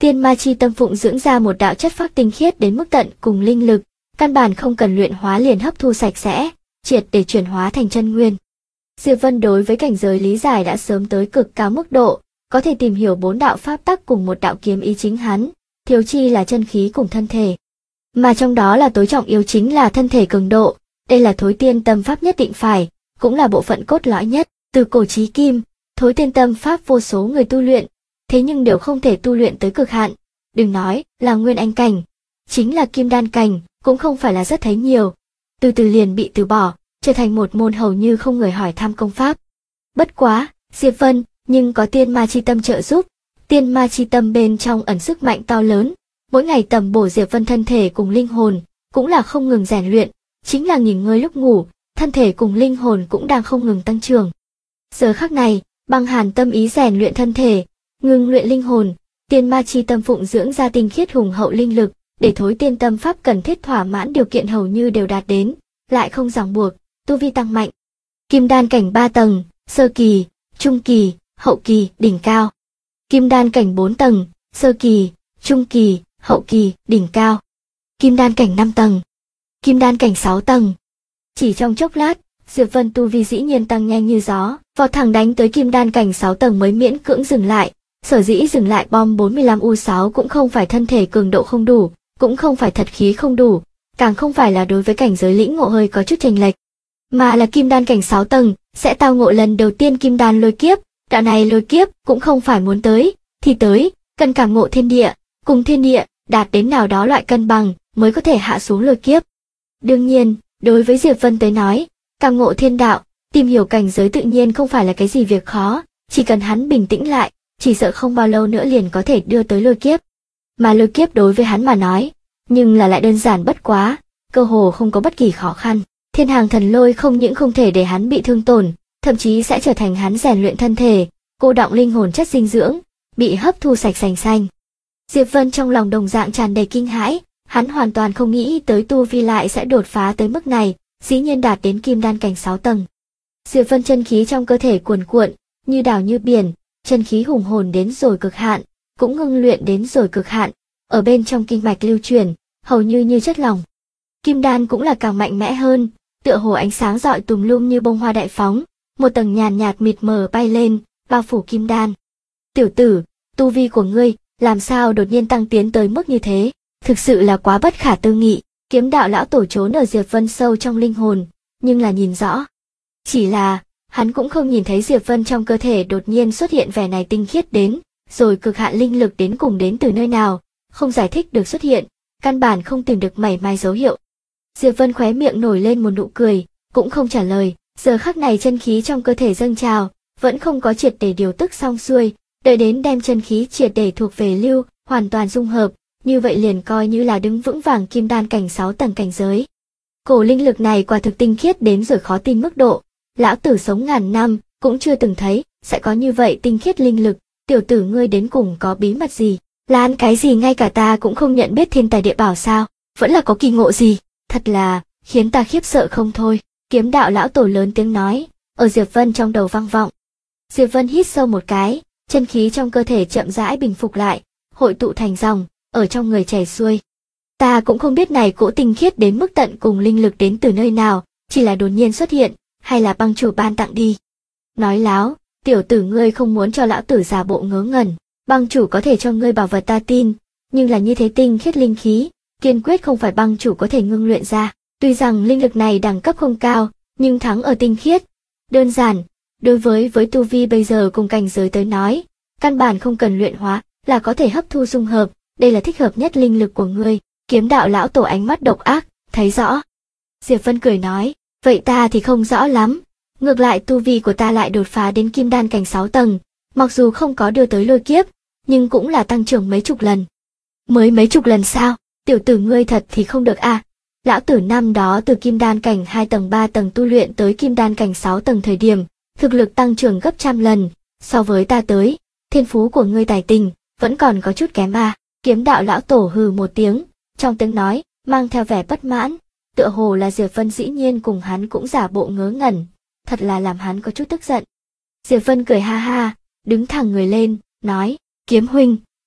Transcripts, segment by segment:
Tiên ma chi tâm phụng dưỡng ra một đạo chất phác tinh khiết đến mức tận cùng linh lực, căn bản không cần luyện hóa liền hấp thu sạch sẽ, triệt để chuyển hóa thành chân nguyên. Diệp Vân đối với cảnh giới lý giải đã sớm tới cực cao mức độ, có thể tìm hiểu 4 đạo pháp tắc cùng một đạo kiếm ý chính hắn, thiếu chi là chân khí cùng thân thể. Mà trong đó là tối trọng yếu chính là thân thể cường độ, đây là thối tiên tâm pháp nhất định phải, cũng là bộ phận cốt lõi nhất, từ cổ chí kim, thối tiên tâm pháp vô số người tu luyện, thế nhưng đều không thể tu luyện tới cực hạn, đừng nói là nguyên anh cảnh, chính là kim đan cảnh, cũng không phải là rất thấy nhiều, từ từ liền bị từ bỏ, trở thành một môn hầu như không người hỏi thăm công pháp. Bất quá, Diệp Vân, nhưng có tiên ma chi tâm trợ giúp, tiên ma chi tâm bên trong ẩn sức mạnh to lớn, mỗi ngày tầm bổ Diệp Vân thân thể cùng linh hồn, cũng là không ngừng rèn luyện, chính là nghỉ ngơi lúc ngủ, thân thể cùng linh hồn cũng đang không ngừng tăng trưởng. Giờ khắc này, băng hàn tâm ý rèn luyện thân thể, ngừng luyện linh hồn, tiên ma chi tâm phụng dưỡng ra tinh khiết hùng hậu linh lực, để thối tiên tâm pháp cần thiết thỏa mãn điều kiện hầu như đều đạt đến, lại không ràng buộc, tu vi tăng mạnh. Kim đan cảnh 3 tầng, sơ kỳ, trung kỳ, hậu kỳ, đỉnh cao. Kim đan cảnh 4 tầng, sơ kỳ, trung kỳ, hậu kỳ, đỉnh cao. Kim đan cảnh 5 tầng. Kim đan cảnh 6 tầng. Chỉ trong chốc lát, Diệp Vân tu vi dĩ nhiên tăng nhanh như gió, vọt thẳng đánh tới kim đan cảnh 6 tầng mới miễn cưỡng dừng lại. Sở dĩ dừng lại bom 45U6 cũng không phải thân thể cường độ không đủ, cũng không phải thật khí không đủ, càng không phải là đối với cảnh giới lĩnh ngộ hơi có chút chênh lệch, mà là kim đan cảnh 6 tầng sẽ tao ngộ lần đầu tiên kim đan lôi kiếp, đạo này lôi kiếp cũng không phải muốn tới thì tới, cần cảm ngộ thiên địa, cùng thiên địa đạt đến nào đó loại cân bằng mới có thể hạ xuống lôi kiếp. Đương nhiên, đối với Diệp Vân tới nói, cảm ngộ thiên đạo, tìm hiểu cảnh giới tự nhiên không phải là cái gì việc khó, chỉ cần hắn bình tĩnh lại, chỉ sợ không bao lâu nữa liền có thể đưa tới lôi kiếp. Mà lôi kiếp đối với hắn mà nói, nhưng là lại đơn giản bất quá, cơ hồ không có bất kỳ khó khăn. Thiên hàng thần lôi không những không thể để hắn bị thương tổn, thậm chí sẽ trở thành hắn rèn luyện thân thể, cô đọng linh hồn chất dinh dưỡng, bị hấp thu sạch sành xanh. Diệp Vân trong lòng đồng dạng tràn đầy kinh hãi, hắn hoàn toàn không nghĩ tới tu vi lại sẽ đột phá tới mức này, dĩ nhiên đạt đến kim đan cảnh 6 tầng. Diệp Vân chân khí trong cơ thể cuồn cuộn, như đảo như biển, chân khí hùng hồn đến rồi cực hạn, cũng ngưng luyện đến rồi cực hạn, ở bên trong kinh mạch lưu chuyển, hầu như chất lỏng. Kim đan cũng là càng mạnh mẽ hơn, tựa hồ ánh sáng rọi tùm lum như bông hoa đại phóng, một tầng nhàn nhạt mịt mờ bay lên, bao phủ kim đan. Tiểu tử, tu vi của ngươi, làm sao đột nhiên tăng tiến tới mức như thế, thực sự là quá bất khả tư nghị. Kiếm đạo lão tổ trốn ở Diệp Vân sâu trong linh hồn, nhưng là nhìn rõ. Chỉ là, hắn cũng không nhìn thấy Diệp Vân trong cơ thể đột nhiên xuất hiện vẻ này tinh khiết đến, rồi cực hạn linh lực đến cùng đến từ nơi nào, không giải thích được xuất hiện, căn bản không tìm được mảy may dấu hiệu. Diệp Vân khóe miệng nổi lên một nụ cười, cũng không trả lời, giờ khắc này chân khí trong cơ thể dâng trào, vẫn không có triệt để điều tức xong xuôi, đợi đến đem chân khí triệt để thuộc về lưu, hoàn toàn dung hợp, như vậy liền coi như là đứng vững vàng kim đan cảnh 6 tầng cảnh giới. Cổ linh lực này quả thực tinh khiết đến rồi khó tin mức độ, lão tử sống ngàn năm, cũng chưa từng thấy, sẽ có như vậy tinh khiết linh lực, tiểu tử ngươi đến cùng có bí mật gì, là ăn cái gì ngay cả ta cũng không nhận biết thiên tài địa bảo sao, vẫn là có kỳ ngộ gì, thật là, khiến ta khiếp sợ không thôi. Kiếm đạo lão tổ lớn tiếng nói, ở Diệp Vân trong đầu vang vọng. Diệp Vân hít sâu một cái, chân khí trong cơ thể chậm rãi bình phục lại, hội tụ thành dòng, ở trong người chảy xuôi. Ta cũng không biết này cỗ tinh khiết đến mức tận cùng linh lực đến từ nơi nào, chỉ là đột nhiên xuất hiện, hay là băng chủ ban tặng đi. Nói láo, tiểu tử ngươi không muốn cho lão tử giả bộ ngớ ngẩn, băng chủ có thể cho ngươi bảo vật ta tin, nhưng là như thế tinh khiết linh khí, kiên quyết không phải băng chủ có thể ngưng luyện ra. Tuy rằng linh lực này đẳng cấp không cao, nhưng thắng ở tinh khiết. Đơn giản, đối với tu vi bây giờ cùng cảnh giới tới nói, căn bản không cần luyện hóa, là có thể hấp thu dung hợp, đây là thích hợp nhất linh lực của ngươi. Kiếm đạo lão tổ ánh mắt độc ác, thấy rõ. Diệp Vân cười nói, vậy ta thì không rõ lắm. Ngược lại tu vi của ta lại đột phá đến kim đan cảnh 6 tầng, mặc dù không có đưa tới lôi kiếp, nhưng cũng là tăng trưởng mấy chục lần. Mới mấy chục lần sao? Tiểu tử ngươi thật thì không được à? Lão tử năm đó từ kim đan cảnh 2 tầng 3 tầng tu luyện tới kim đan cảnh 6 tầng thời điểm, thực lực tăng trưởng gấp trăm lần, so với ta tới, thiên phú của ngươi tài tình, vẫn còn có chút kém à. Kiếm đạo lão tổ hừ một tiếng, trong tiếng nói, mang theo vẻ bất mãn, tựa hồ là Diệp Vân dĩ nhiên cùng hắn cũng giả bộ ngớ ngẩn, thật là làm hắn có chút tức giận. Diệp Vân cười ha ha, đứng thẳng người lên, nói, Kiếm huynh,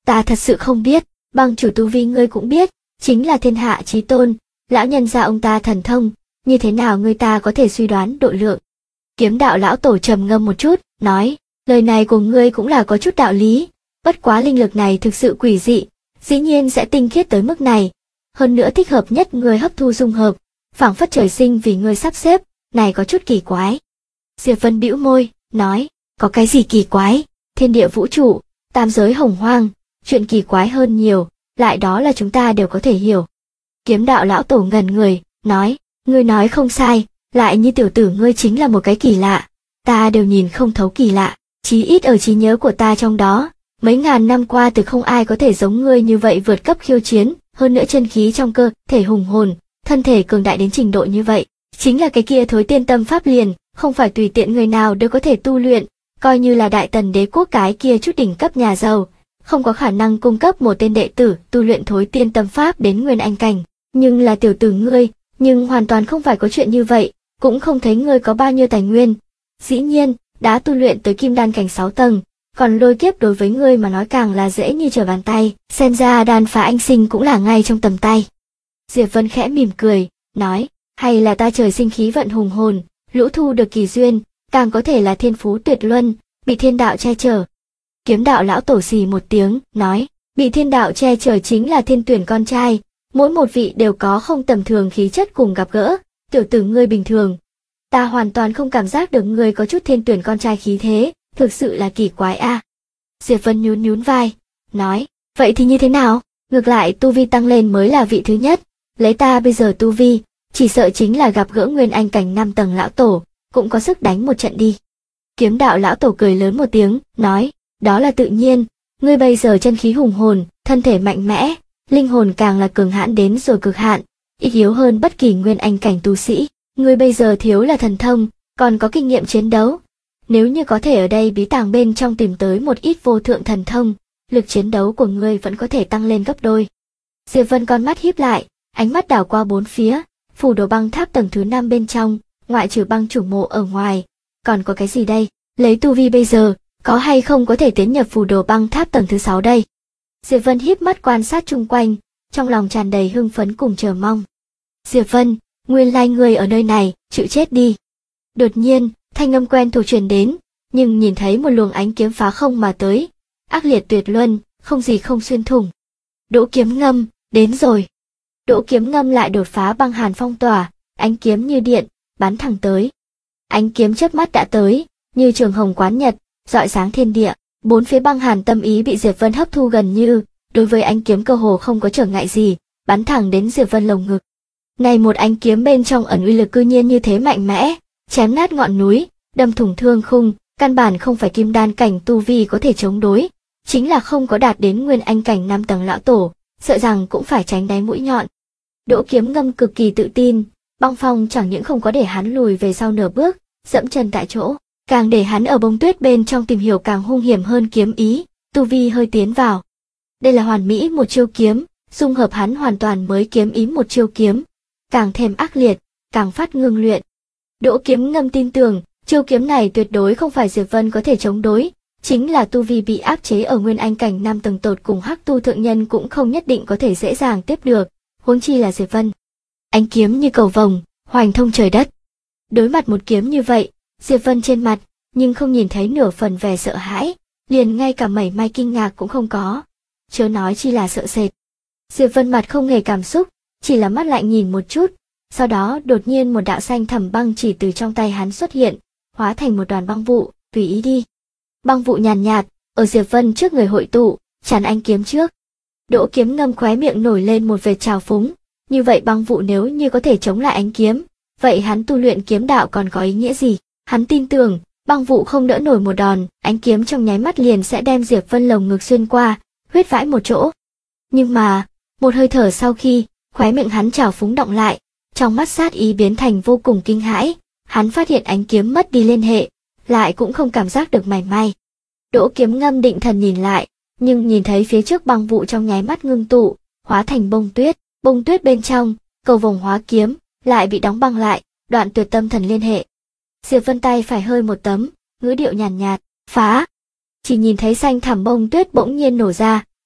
Ta thật sự không biết, bang chủ tu vi ngươi cũng biết, chính là thiên hạ chí tôn, lão nhân gia ông ta thần thông, như thế nào ngươi ta có thể suy đoán độ lượng. Kiếm đạo lão tổ trầm ngâm một chút, nói, lời này của ngươi cũng là có chút đạo lý, bất quá linh lực này thực sự quỷ dị, dĩ nhiên sẽ tinh khiết tới mức này, hơn nữa thích hợp nhất ngươi hấp thu dung hợp, phảng phất trời sinh vì ngươi sắp xếp, này có chút kỳ quái. Diệp Vân bĩu môi, nói, có cái gì kỳ quái, thiên địa vũ trụ, tam giới hồng hoang, chuyện kỳ quái hơn nhiều, lại đó là chúng ta đều có thể hiểu. Kiếm đạo lão tổ ngẩn người, nói, ngươi nói không sai, lại như tiểu tử ngươi chính là một cái kỳ lạ, ta đều nhìn không thấu kỳ lạ, chí ít ở trí nhớ của ta trong đó, mấy ngàn năm qua từ không ai có thể giống ngươi như vậy vượt cấp khiêu chiến, hơn nữa chân khí trong cơ thể hùng hồn, thân thể cường đại đến trình độ như vậy, chính là cái kia thối tiên tâm pháp liền, không phải tùy tiện người nào đều có thể tu luyện, coi như là đại tần đế quốc cái kia chút đỉnh cấp nhà giàu, không có khả năng cung cấp một tên đệ tử tu luyện thối tiên tâm pháp đến nguyên anh cảnh, nhưng là tiểu tử ngươi, nhưng hoàn toàn không phải có chuyện như vậy, cũng không thấy ngươi có bao nhiêu tài nguyên. Dĩ nhiên, đã tu luyện tới kim đan cảnh 6 tầng, còn lôi kiếp đối với ngươi mà nói càng là dễ như trở bàn tay, xem ra đan phá anh sinh cũng là ngay trong tầm tay. Diệp Vân khẽ mỉm cười, nói, hay là ta trời sinh khí vận hùng hồn, lũ thu được kỳ duyên, càng có thể là thiên phú tuyệt luân, bị thiên đạo che chở. Kiếm đạo lão tổ xì một tiếng, nói, bị thiên đạo che chở chính là thiên tuyển con trai, mỗi một vị đều có không tầm thường khí chất cùng gặp gỡ, tiểu tử ngươi bình thường. Ta hoàn toàn không cảm giác được ngươi có chút thiên tuyển con trai khí thế, thực sự là kỳ quái a. Diệp Vân nhún nhún vai, nói, vậy thì như thế nào, ngược lại tu vi tăng lên mới là vị thứ nhất, lấy ta bây giờ tu vi, chỉ sợ chính là gặp gỡ nguyên anh cảnh 5 tầng lão tổ, cũng có sức đánh một trận đi. Kiếm đạo lão tổ cười lớn một tiếng, nói, đó là tự nhiên, ngươi bây giờ chân khí hùng hồn, thân thể mạnh mẽ, linh hồn càng là cường hãn đến rồi cực hạn, ít yếu hơn bất kỳ nguyên anh cảnh tu sĩ, ngươi bây giờ thiếu là thần thông, còn có kinh nghiệm chiến đấu. Nếu như có thể ở đây bí tàng bên trong tìm tới một ít vô thượng thần thông, lực chiến đấu của ngươi vẫn có thể tăng lên gấp đôi. Diệp Vân con mắt híp lại, ánh mắt đảo qua bốn phía, phủ đồ băng tháp tầng thứ 5 bên trong, ngoại trừ băng chủ mộ ở ngoài, còn có cái gì đây? Lấy tu vi bây giờ, có hay không có thể tiến nhập phủ đồ băng tháp tầng thứ 6 đây? Diệp Vân híp mắt quan sát chung quanh, trong lòng tràn đầy hưng phấn cùng chờ mong. Diệp Vân, nguyên lai ngươi ở nơi này, chịu chết đi. Đột nhiên, thanh âm quen thuộc truyền đến, nhưng nhìn thấy một luồng ánh kiếm phá không mà tới, ác liệt tuyệt luân, không gì không xuyên thủng. Đỗ Kiếm Ngâm, đến rồi. Đỗ Kiếm Ngâm lại đột phá băng hàn phong tỏa, ánh kiếm như điện, bắn thẳng tới. Ánh kiếm chớp mắt đã tới, như trường hồng quán nhật, rọi sáng thiên địa, bốn phía băng hàn tâm ý bị Diệp Vân hấp thu gần như, đối với ánh kiếm cơ hồ không có trở ngại gì, bắn thẳng đến Diệp Vân lồng ngực. Này một ánh kiếm bên trong ẩn uy lực cư nhiên như thế mạnh mẽ, chém nát ngọn núi, đâm thủng thương khung, căn bản không phải kim đan cảnh tu vi có thể chống đối, chính là không có đạt đến nguyên anh cảnh 5 tầng lão tổ, sợ rằng cũng phải tránh đáy mũi nhọn. Đỗ Kiếm Ngâm cực kỳ tự tin, băng phong chẳng những không có để hắn lùi về sau nửa bước, dẫm chân tại chỗ, càng để hắn ở bông tuyết bên trong tìm hiểu càng hung hiểm hơn kiếm ý, tu vi hơi tiến vào. Đây là hoàn mỹ một chiêu kiếm, dung hợp hắn hoàn toàn mới kiếm ý một chiêu kiếm, càng thêm ác liệt, càng phát ngưng luyện. Đỗ Kiếm Ngâm tin tưởng, chiêu kiếm này tuyệt đối không phải Diệp Vân có thể chống đối, chính là tu vi bị áp chế ở nguyên anh cảnh 5 tầng tột cùng hắc tu thượng nhân cũng không nhất định có thể dễ dàng tiếp được, huống chi là Diệp Vân. Ánh kiếm như cầu vồng, hoành thông trời đất. Đối mặt một kiếm như vậy, Diệp Vân trên mặt, nhưng không nhìn thấy nửa phần vẻ sợ hãi, liền ngay cả mảy may kinh ngạc cũng không có, chớ nói chi là sợ sệt. Diệp Vân mặt không hề cảm xúc, chỉ là mắt lạnh nhìn một chút, sau đó đột nhiên một đạo xanh thẳm băng chỉ từ trong tay hắn xuất hiện, hóa thành một đoàn băng vụ, tùy ý đi. Băng vụ nhàn nhạt, ở Diệp Vân trước người hội tụ, chắn ánh kiếm trước. Đỗ Kiếm Ngâm khóe miệng nổi lên một vệt trào phúng, như vậy băng vụ nếu như có thể chống lại ánh kiếm, vậy hắn tu luyện kiếm đạo còn có ý nghĩa gì? Hắn tin tưởng, băng vụ không đỡ nổi một đòn, ánh kiếm trong nháy mắt liền sẽ đem Diệp Vân lồng ngực xuyên qua, huyết vãi một chỗ. Nhưng mà, một hơi thở sau khi, khóe miệng hắn trào phúng đọng lại, trong mắt sát ý biến thành vô cùng kinh hãi, hắn phát hiện ánh kiếm mất đi liên hệ, lại cũng không cảm giác được mảy may. Đỗ Kiếm Ngâm định thần nhìn lại, nhưng nhìn thấy phía trước băng vụ trong nháy mắt ngưng tụ, hóa thành bông tuyết bên trong, cầu vồng hóa kiếm, lại bị đóng băng lại, đoạn tuyệt tâm thần liên hệ. Diệp Vân tay phải hơi một tấm, ngữ điệu nhàn nhạt, phá. Chỉ nhìn thấy xanh thẳm bông tuyết bỗng nhiên nổ ra,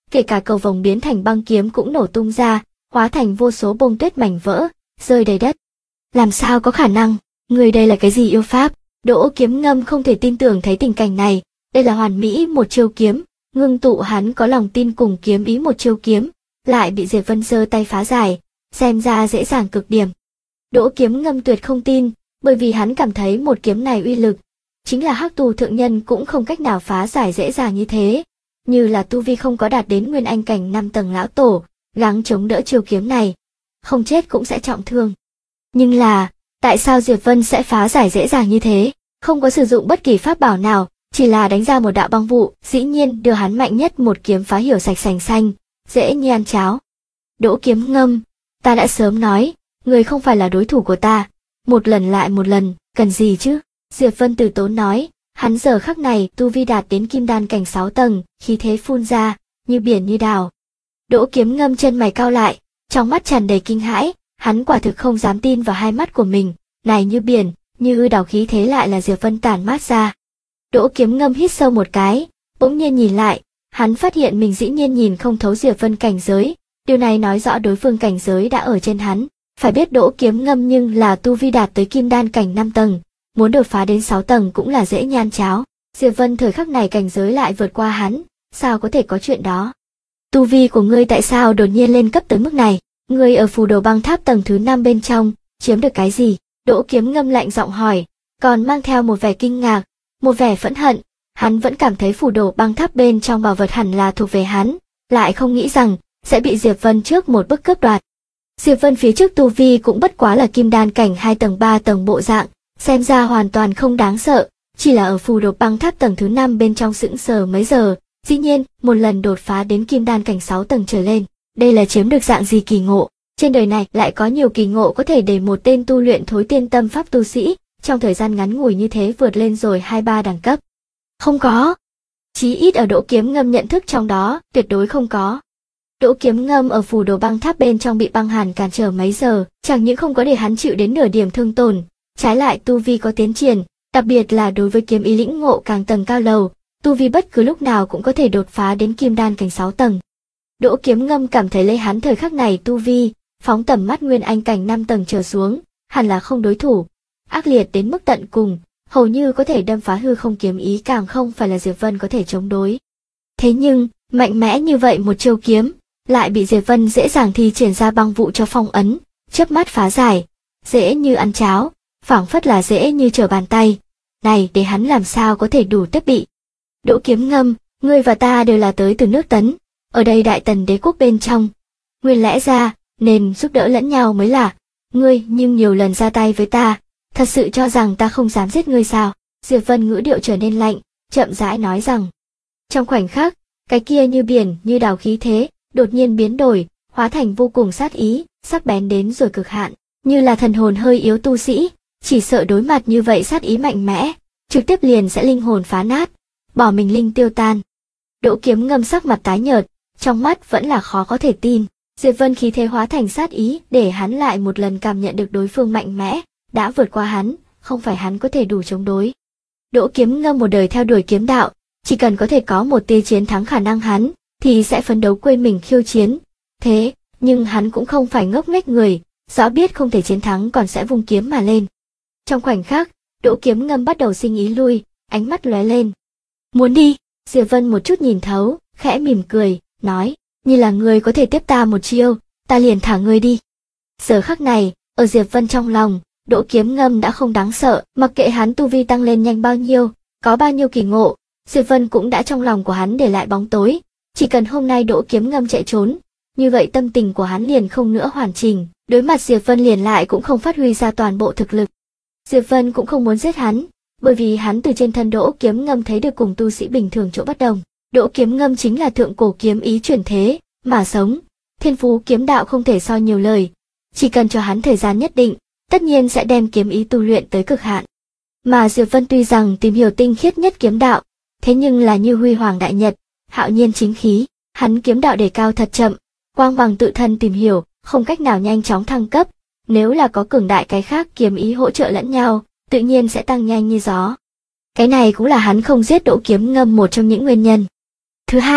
kể cả cầu vồng biến thành băng kiếm cũng nổ tung ra, hóa thành vô số bông tuyết mảnh vỡ, rơi đầy đất. Làm sao có khả năng, người đây là cái gì yêu pháp? Đỗ Kiếm Ngâm không thể tin tưởng thấy tình cảnh này, đây là hoàn mỹ một chiêu kiếm, ngưng tụ hắn có lòng tin cùng kiếm ý một chiêu kiếm, lại bị Diệp Vân giơ tay phá giải, xem ra dễ dàng cực điểm. Đỗ Kiếm Ngâm tuyệt không tin, bởi vì hắn cảm thấy một kiếm này uy lực, chính là Hắc Tù thượng nhân cũng không cách nào phá giải dễ dàng như thế, như là tu vi không có đạt đến Nguyên Anh cảnh 5 tầng lão tổ, gắng chống đỡ chiêu kiếm này, không chết cũng sẽ trọng thương. Nhưng là, tại sao Diệp Vân sẽ phá giải dễ dàng như thế, không có sử dụng bất kỳ pháp bảo nào, chỉ là đánh ra một đạo băng vụ, dĩ nhiên đưa hắn mạnh nhất một kiếm phá hiểu sạch sành xanh, dễ như ăn cháo. Đỗ Kiếm Ngâm, ta đã sớm nói, người không phải là đối thủ của ta, một lần lại một lần, cần gì chứ? Diệp Vân từ tốn nói, hắn giờ khắc này tu vi đạt đến kim đan cảnh 6 tầng, khí thế phun ra, như biển như đào. Đỗ Kiếm Ngâm chân mày cau lại, trong mắt tràn đầy kinh hãi, hắn quả thực không dám tin vào hai mắt của mình, này như biển, như đào khí thế lại là Diệp Vân tản mát ra. Đỗ Kiếm Ngâm hít sâu một cái, bỗng nhiên nhìn lại, hắn phát hiện mình dĩ nhiên nhìn không thấu Diệp Vân cảnh giới, điều này nói rõ đối phương cảnh giới đã ở trên hắn. Phải biết Đỗ Kiếm Ngâm nhưng là tu vi đạt tới kim đan cảnh 5 tầng, muốn đột phá đến 6 tầng cũng là dễ nhan cháo. Diệp Vân thời khắc này cảnh giới lại vượt qua hắn, sao có thể có chuyện đó? Tu vi của ngươi tại sao đột nhiên lên cấp tới mức này? Ngươi ở Phù Đồ Băng Tháp tầng thứ 5 bên trong, chiếm được cái gì? Đỗ Kiếm Ngâm lạnh giọng hỏi, còn mang theo một vẻ kinh ngạc, một vẻ phẫn hận. Hắn vẫn cảm thấy Phù Đồ Băng Tháp bên trong bảo vật hẳn là thuộc về hắn, lại không nghĩ rằng sẽ bị Diệp Vân trước một bước cướp đoạt. Diệp Vân phía trước tu vi cũng bất quá là kim đan cảnh 2 tầng 3 tầng bộ dạng, xem ra hoàn toàn không đáng sợ, chỉ là ở Phù Đồ Băng Tháp tầng thứ 5 bên trong sững sờ mấy giờ, dĩ nhiên, một lần đột phá đến kim đan cảnh 6 tầng trở lên, đây là chiếm được dạng gì kỳ ngộ, trên đời này lại có nhiều kỳ ngộ có thể để một tên tu luyện thối tiên tâm pháp tu sĩ, trong thời gian ngắn ngủi như thế vượt lên rồi 2-3 đẳng cấp. Không có. Chí ít ở Đỗ Kiếm Ngâm nhận thức trong đó, tuyệt đối không có. Đỗ Kiếm Ngâm ở Phù Đồ Băng Tháp bên trong bị băng hàn cản trở mấy giờ, chẳng những không có để hắn chịu đến nửa điểm thương tổn, trái lại tu vi có tiến triển, đặc biệt là đối với kiếm ý lĩnh ngộ càng tầng cao lầu, tu vi bất cứ lúc nào cũng có thể đột phá đến kim đan cảnh 6 tầng. Đỗ Kiếm Ngâm cảm thấy lấy hắn thời khắc này tu vi, phóng tầm mắt Nguyên Anh cảnh 5 tầng trở xuống, hẳn là không đối thủ, ác liệt đến mức tận cùng, hầu như có thể đâm phá hư không kiếm ý, càng không phải là Diệp Vân có thể chống đối. Thế nhưng, mạnh mẽ như vậy một chiêu kiếm, lại bị Diệp Vân dễ dàng thi triển ra băng vụ cho phong ấn, chớp mắt phá giải, dễ như ăn cháo, phảng phất là dễ như trở bàn tay. Này, để hắn làm sao có thể đủ tiếp bị. Đỗ Kiếm Ngâm, ngươi và ta đều là tới từ nước Tấn, ở đây Đại Tần đế quốc bên trong. Nguyên lẽ ra, nên giúp đỡ lẫn nhau mới là. Ngươi nhưng nhiều lần ra tay với ta, thật sự cho rằng ta không dám giết ngươi sao? Diệp Vân ngữ điệu trở nên lạnh, chậm rãi nói rằng. Trong khoảnh khắc, cái kia như biển, như đào khí thế, đột nhiên biến đổi, hóa thành vô cùng sát ý, sắc bén đến rồi cực hạn, như là thần hồn hơi yếu tu sĩ, chỉ sợ đối mặt như vậy sát ý mạnh mẽ, trực tiếp liền sẽ linh hồn phá nát, bỏ mình linh tiêu tan. Đỗ Kiếm Ngâm sắc mặt tái nhợt, trong mắt vẫn là khó có thể tin. Diệp Vân khí thế hóa thành sát ý, để hắn lại một lần cảm nhận được đối phương mạnh mẽ, đã vượt qua hắn, không phải hắn có thể đủ chống đối. Đỗ Kiếm Ngâm một đời theo đuổi kiếm đạo, chỉ cần có thể có một tia chiến thắng khả năng hắn, thì sẽ phấn đấu quên mình khiêu chiến. Thế, nhưng hắn cũng không phải ngốc nghếch người, rõ biết không thể chiến thắng còn sẽ vung kiếm mà lên. Trong khoảnh khắc, Đỗ Kiếm Ngâm bắt đầu sinh ý lui, ánh mắt lóe lên. Muốn đi? Diệp Vân một chút nhìn thấu, khẽ mỉm cười, nói, như là ngươi có thể tiếp ta một chiêu, ta liền thả ngươi đi. Giờ khắc này, ở Diệp Vân trong lòng, Đỗ Kiếm Ngâm đã không đáng sợ, mặc kệ hắn tu vi tăng lên nhanh bao nhiêu, có bao nhiêu kỳ ngộ, Diệp Vân cũng đã trong lòng của hắn để lại bóng tối. Chỉ cần hôm nay Đỗ Kiếm Ngâm chạy trốn, như vậy tâm tình của hắn liền không nữa hoàn chỉnh, đối mặt Diệp Vân liền lại cũng không phát huy ra toàn bộ thực lực. Diệp Vân cũng không muốn giết hắn, bởi vì hắn từ trên thân Đỗ Kiếm Ngâm thấy được cùng tu sĩ bình thường chỗ bất đồng. Đỗ Kiếm Ngâm chính là thượng cổ kiếm ý chuyển thế, mà sống, thiên phú kiếm đạo không thể so nhiều lời. Chỉ cần cho hắn thời gian nhất định, tất nhiên sẽ đem kiếm ý tu luyện tới cực hạn. Mà Diệp Vân tuy rằng tìm hiểu tinh khiết nhất kiếm đạo, thế nhưng là như huy hoàng đại nhật, hạo nhiên chính khí, hắn kiếm đạo đề cao thật chậm, quang bằng tự thân tìm hiểu, không cách nào nhanh chóng thăng cấp, nếu là có cường đại cái khác kiếm ý hỗ trợ lẫn nhau, tự nhiên sẽ tăng nhanh như gió. Cái này cũng là hắn không giết Đỗ Kiếm Ngâm một trong những nguyên nhân. Thứ hai,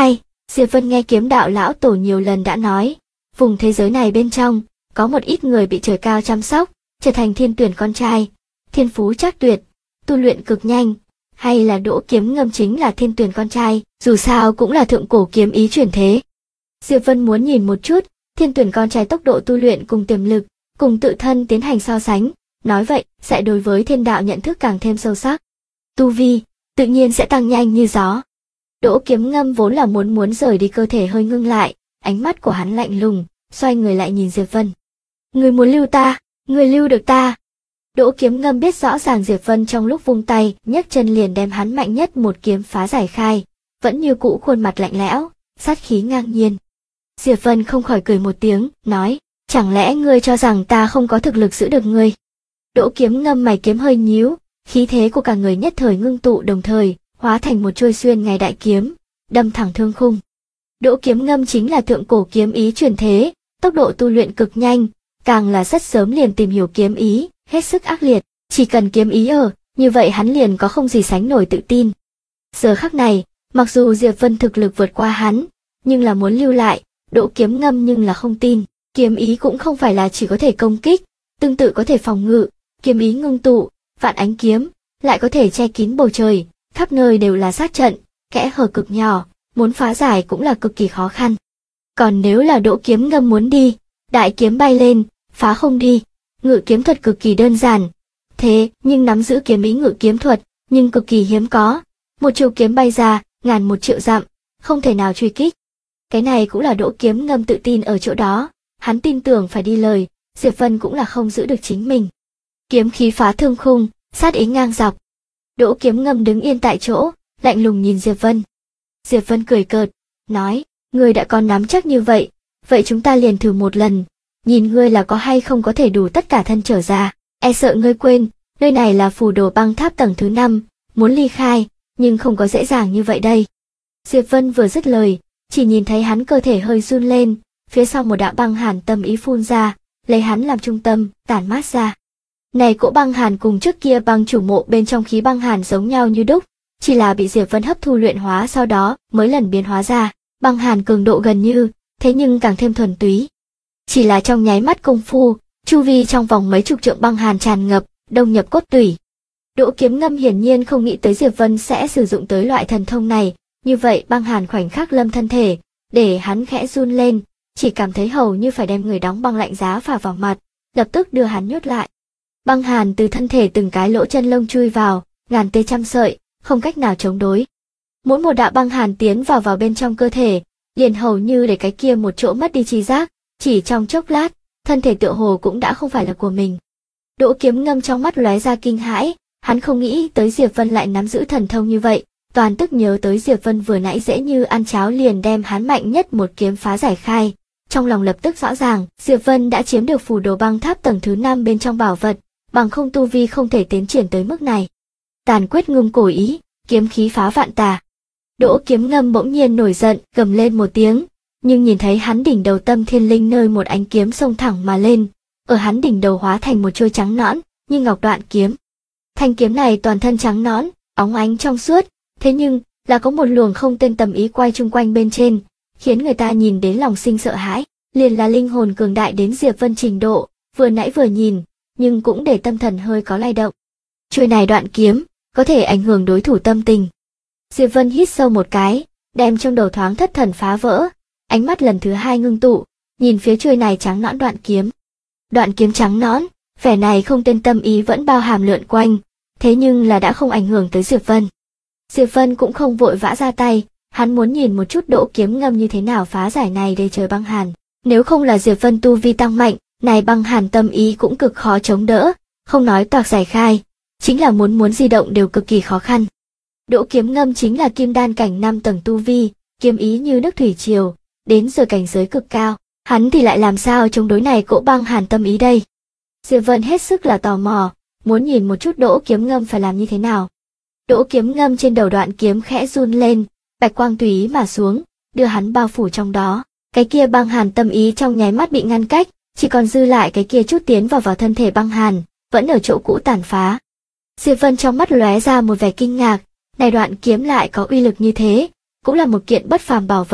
Diệp Vân nghe kiếm đạo lão tổ nhiều lần đã nói, vùng thế giới này bên trong, có một ít người bị trời cao chăm sóc, trở thành thiên tuyển con trai, thiên phú trác tuyệt, tu luyện cực nhanh, hay là Đỗ Kiếm Ngâm chính là thiên tuyển con trai, dù sao cũng là thượng cổ kiếm ý chuyển thế. Diệp Vân muốn nhìn một chút, thiên tuyển con trai tốc độ tu luyện cùng tiềm lực, cùng tự thân tiến hành so sánh, nói vậy sẽ đối với thiên đạo nhận thức càng thêm sâu sắc. Tu vi, tự nhiên sẽ tăng nhanh như gió. Đỗ Kiếm Ngâm vốn là muốn rời đi, cơ thể hơi ngưng lại, ánh mắt của hắn lạnh lùng, xoay người lại nhìn Diệp Vân. Người muốn lưu ta, người lưu được ta. Đỗ Kiếm Ngâm biết rõ ràng Diệp Vân trong lúc vung tay, nhấc chân liền đem hắn mạnh nhất một kiếm phá giải khai, vẫn như cũ khuôn mặt lạnh lẽo, sát khí ngang nhiên. Diệp Vân không khỏi cười một tiếng, nói, chẳng lẽ ngươi cho rằng ta không có thực lực giữ được ngươi? Đỗ Kiếm Ngâm mày kiếm hơi nhíu, khí thế của cả người nhất thời ngưng tụ, đồng thời hóa thành một trôi xuyên ngày đại kiếm, đâm thẳng thương khung. Đỗ Kiếm Ngâm chính là thượng cổ kiếm ý truyền thế, tốc độ tu luyện cực nhanh, càng là rất sớm liền tìm hiểu kiếm ý, hết sức ác liệt, chỉ cần kiếm ý ở, như vậy hắn liền có không gì sánh nổi tự tin. Giờ khắc này, mặc dù Diệp Vân thực lực vượt qua hắn, nhưng là muốn lưu lại, Đỗ Kiếm Ngâm nhưng là không tin, kiếm ý cũng không phải là chỉ có thể công kích, tương tự có thể phòng ngự, kiếm ý ngưng tụ, vạn ánh kiếm, lại có thể che kín bầu trời, khắp nơi đều là sát trận, kẽ hở cực nhỏ, muốn phá giải cũng là cực kỳ khó khăn. Còn nếu là Đỗ Kiếm Ngâm muốn đi, đại kiếm bay lên, phá không đi, ngự kiếm thuật cực kỳ đơn giản. Thế nhưng nắm giữ kiếm ý ngự kiếm thuật, nhưng cực kỳ hiếm có. Một chiêu kiếm bay ra, ngàn một triệu dặm, không thể nào truy kích. Cái này cũng là Đỗ Kiếm Ngâm tự tin ở chỗ đó, hắn tin tưởng phải đi lời, Diệp Vân cũng là không giữ được chính mình. Kiếm khí phá thương khung, sát ý ngang dọc. Đỗ Kiếm Ngâm đứng yên tại chỗ, lạnh lùng nhìn Diệp Vân. Diệp Vân cười cợt, nói, ngươi đã có nắm chắc như vậy, vậy chúng ta liền thử một lần, nhìn ngươi là có hay không có thể đủ tất cả thân trở ra, e sợ ngươi quên, nơi này là Phù Đồ Băng Tháp tầng thứ 5, muốn ly khai, nhưng không có dễ dàng như vậy đây. Diệp Vân vừa dứt lời, chỉ nhìn thấy hắn cơ thể hơi run lên, phía sau một đạo băng hàn tâm ý phun ra, lấy hắn làm trung tâm, tản mát ra. Này cỗ băng hàn cùng trước kia băng chủ mộ bên trong khí băng hàn giống nhau như đúc, chỉ là bị Diệp Vân hấp thu luyện hóa sau đó mới lần biến hóa ra, băng hàn cường độ gần như, thế nhưng càng thêm thuần túy. Chỉ là trong nháy mắt công phu, chu vi trong vòng mấy chục trượng băng hàn tràn ngập, đông nhập cốt tủy. Đỗ Kiếm Ngâm hiển nhiên không nghĩ tới Diệp Vân sẽ sử dụng tới loại thần thông này, như vậy băng hàn khoảnh khắc lâm thân thể, để hắn khẽ run lên, chỉ cảm thấy hầu như phải đem người đóng băng lạnh giá phả vào mặt, lập tức đưa hắn nhốt lại. Băng hàn từ thân thể từng cái lỗ chân lông chui vào, ngàn tê trăm sợi, không cách nào chống đối. Mỗi một đạo băng hàn tiến vào bên trong cơ thể, liền hầu như để cái kia một chỗ mất đi trí giác, chỉ trong chốc lát, thân thể tựa hồ cũng đã không phải là của mình. Đỗ Kiếm Ngâm trong mắt lóe ra kinh hãi, hắn không nghĩ tới Diệp Vân lại nắm giữ thần thông như vậy, toàn tức nhớ tới Diệp Vân vừa nãy dễ như ăn cháo liền đem hắn mạnh nhất một kiếm phá giải khai, trong lòng lập tức rõ ràng, Diệp Vân đã chiếm được Phù Đồ Băng Tháp tầng thứ 5 bên trong bảo vật, bằng không tu vi không thể tiến triển tới mức này. Tàn quyết ngưng cổ ý, kiếm khí phá vạn tà. Đỗ Kiếm Ngâm bỗng nhiên nổi giận, gầm lên một tiếng, nhưng nhìn thấy hắn đỉnh đầu Tâm Thiên Linh nơi một ánh kiếm xông thẳng mà lên, ở hắn đỉnh đầu hóa thành một trôi trắng nõn, như ngọc đoạn kiếm. Thanh kiếm này toàn thân trắng nõn, óng ánh trong suốt, thế nhưng là có một luồng không tên tầm ý quay chung quanh bên trên, khiến người ta nhìn đến lòng sinh sợ hãi, liền là linh hồn cường đại đến Diệp Vân trình độ, vừa nãy vừa nhìn, nhưng cũng để tâm thần hơi có lay động. Chuôi này đoạn kiếm, có thể ảnh hưởng đối thủ tâm tình. Diệp Vân hít sâu một cái, đem trong đầu thoáng thất thần phá vỡ, ánh mắt lần thứ hai ngưng tụ, nhìn phía chuôi này trắng nõn đoạn kiếm. Đoạn kiếm trắng nõn, vẻ này không tên tâm ý vẫn bao hàm lượn quanh, thế nhưng là đã không ảnh hưởng tới Diệp Vân. Diệp Vân cũng không vội vã ra tay, hắn muốn nhìn một chút Đỗ Kiếm Ngâm như thế nào phá giải này đầy trời băng hàn. Nếu không là Diệp Vân tu vi tăng mạnh, này băng hàn tâm ý cũng cực khó chống đỡ, không nói toạc giải khai, chính là muốn di động đều cực kỳ khó khăn. Đỗ Kiếm Ngâm chính là kim đan cảnh 5 tầng tu vi, kiếm ý như nước thủy triều, đến giờ cảnh giới cực cao, hắn thì lại làm sao chống đối này cỗ băng hàn tâm ý đây? Diệp Vân hết sức là tò mò, muốn nhìn một chút Đỗ Kiếm Ngâm phải làm như thế nào. Đỗ Kiếm Ngâm trên đầu đoạn kiếm khẽ run lên, bạch quang tùy ý mà xuống, đưa hắn bao phủ trong đó. Cái kia băng hàn tâm ý trong nháy mắt bị ngăn cách, chỉ còn dư lại cái kia chút tiến vào thân thể băng hàn, vẫn ở chỗ cũ tàn phá. Diệp Vân trong mắt lóe ra một vẻ kinh ngạc, này đoạn kiếm lại có uy lực như thế, cũng là một kiện bất phàm bảo vật,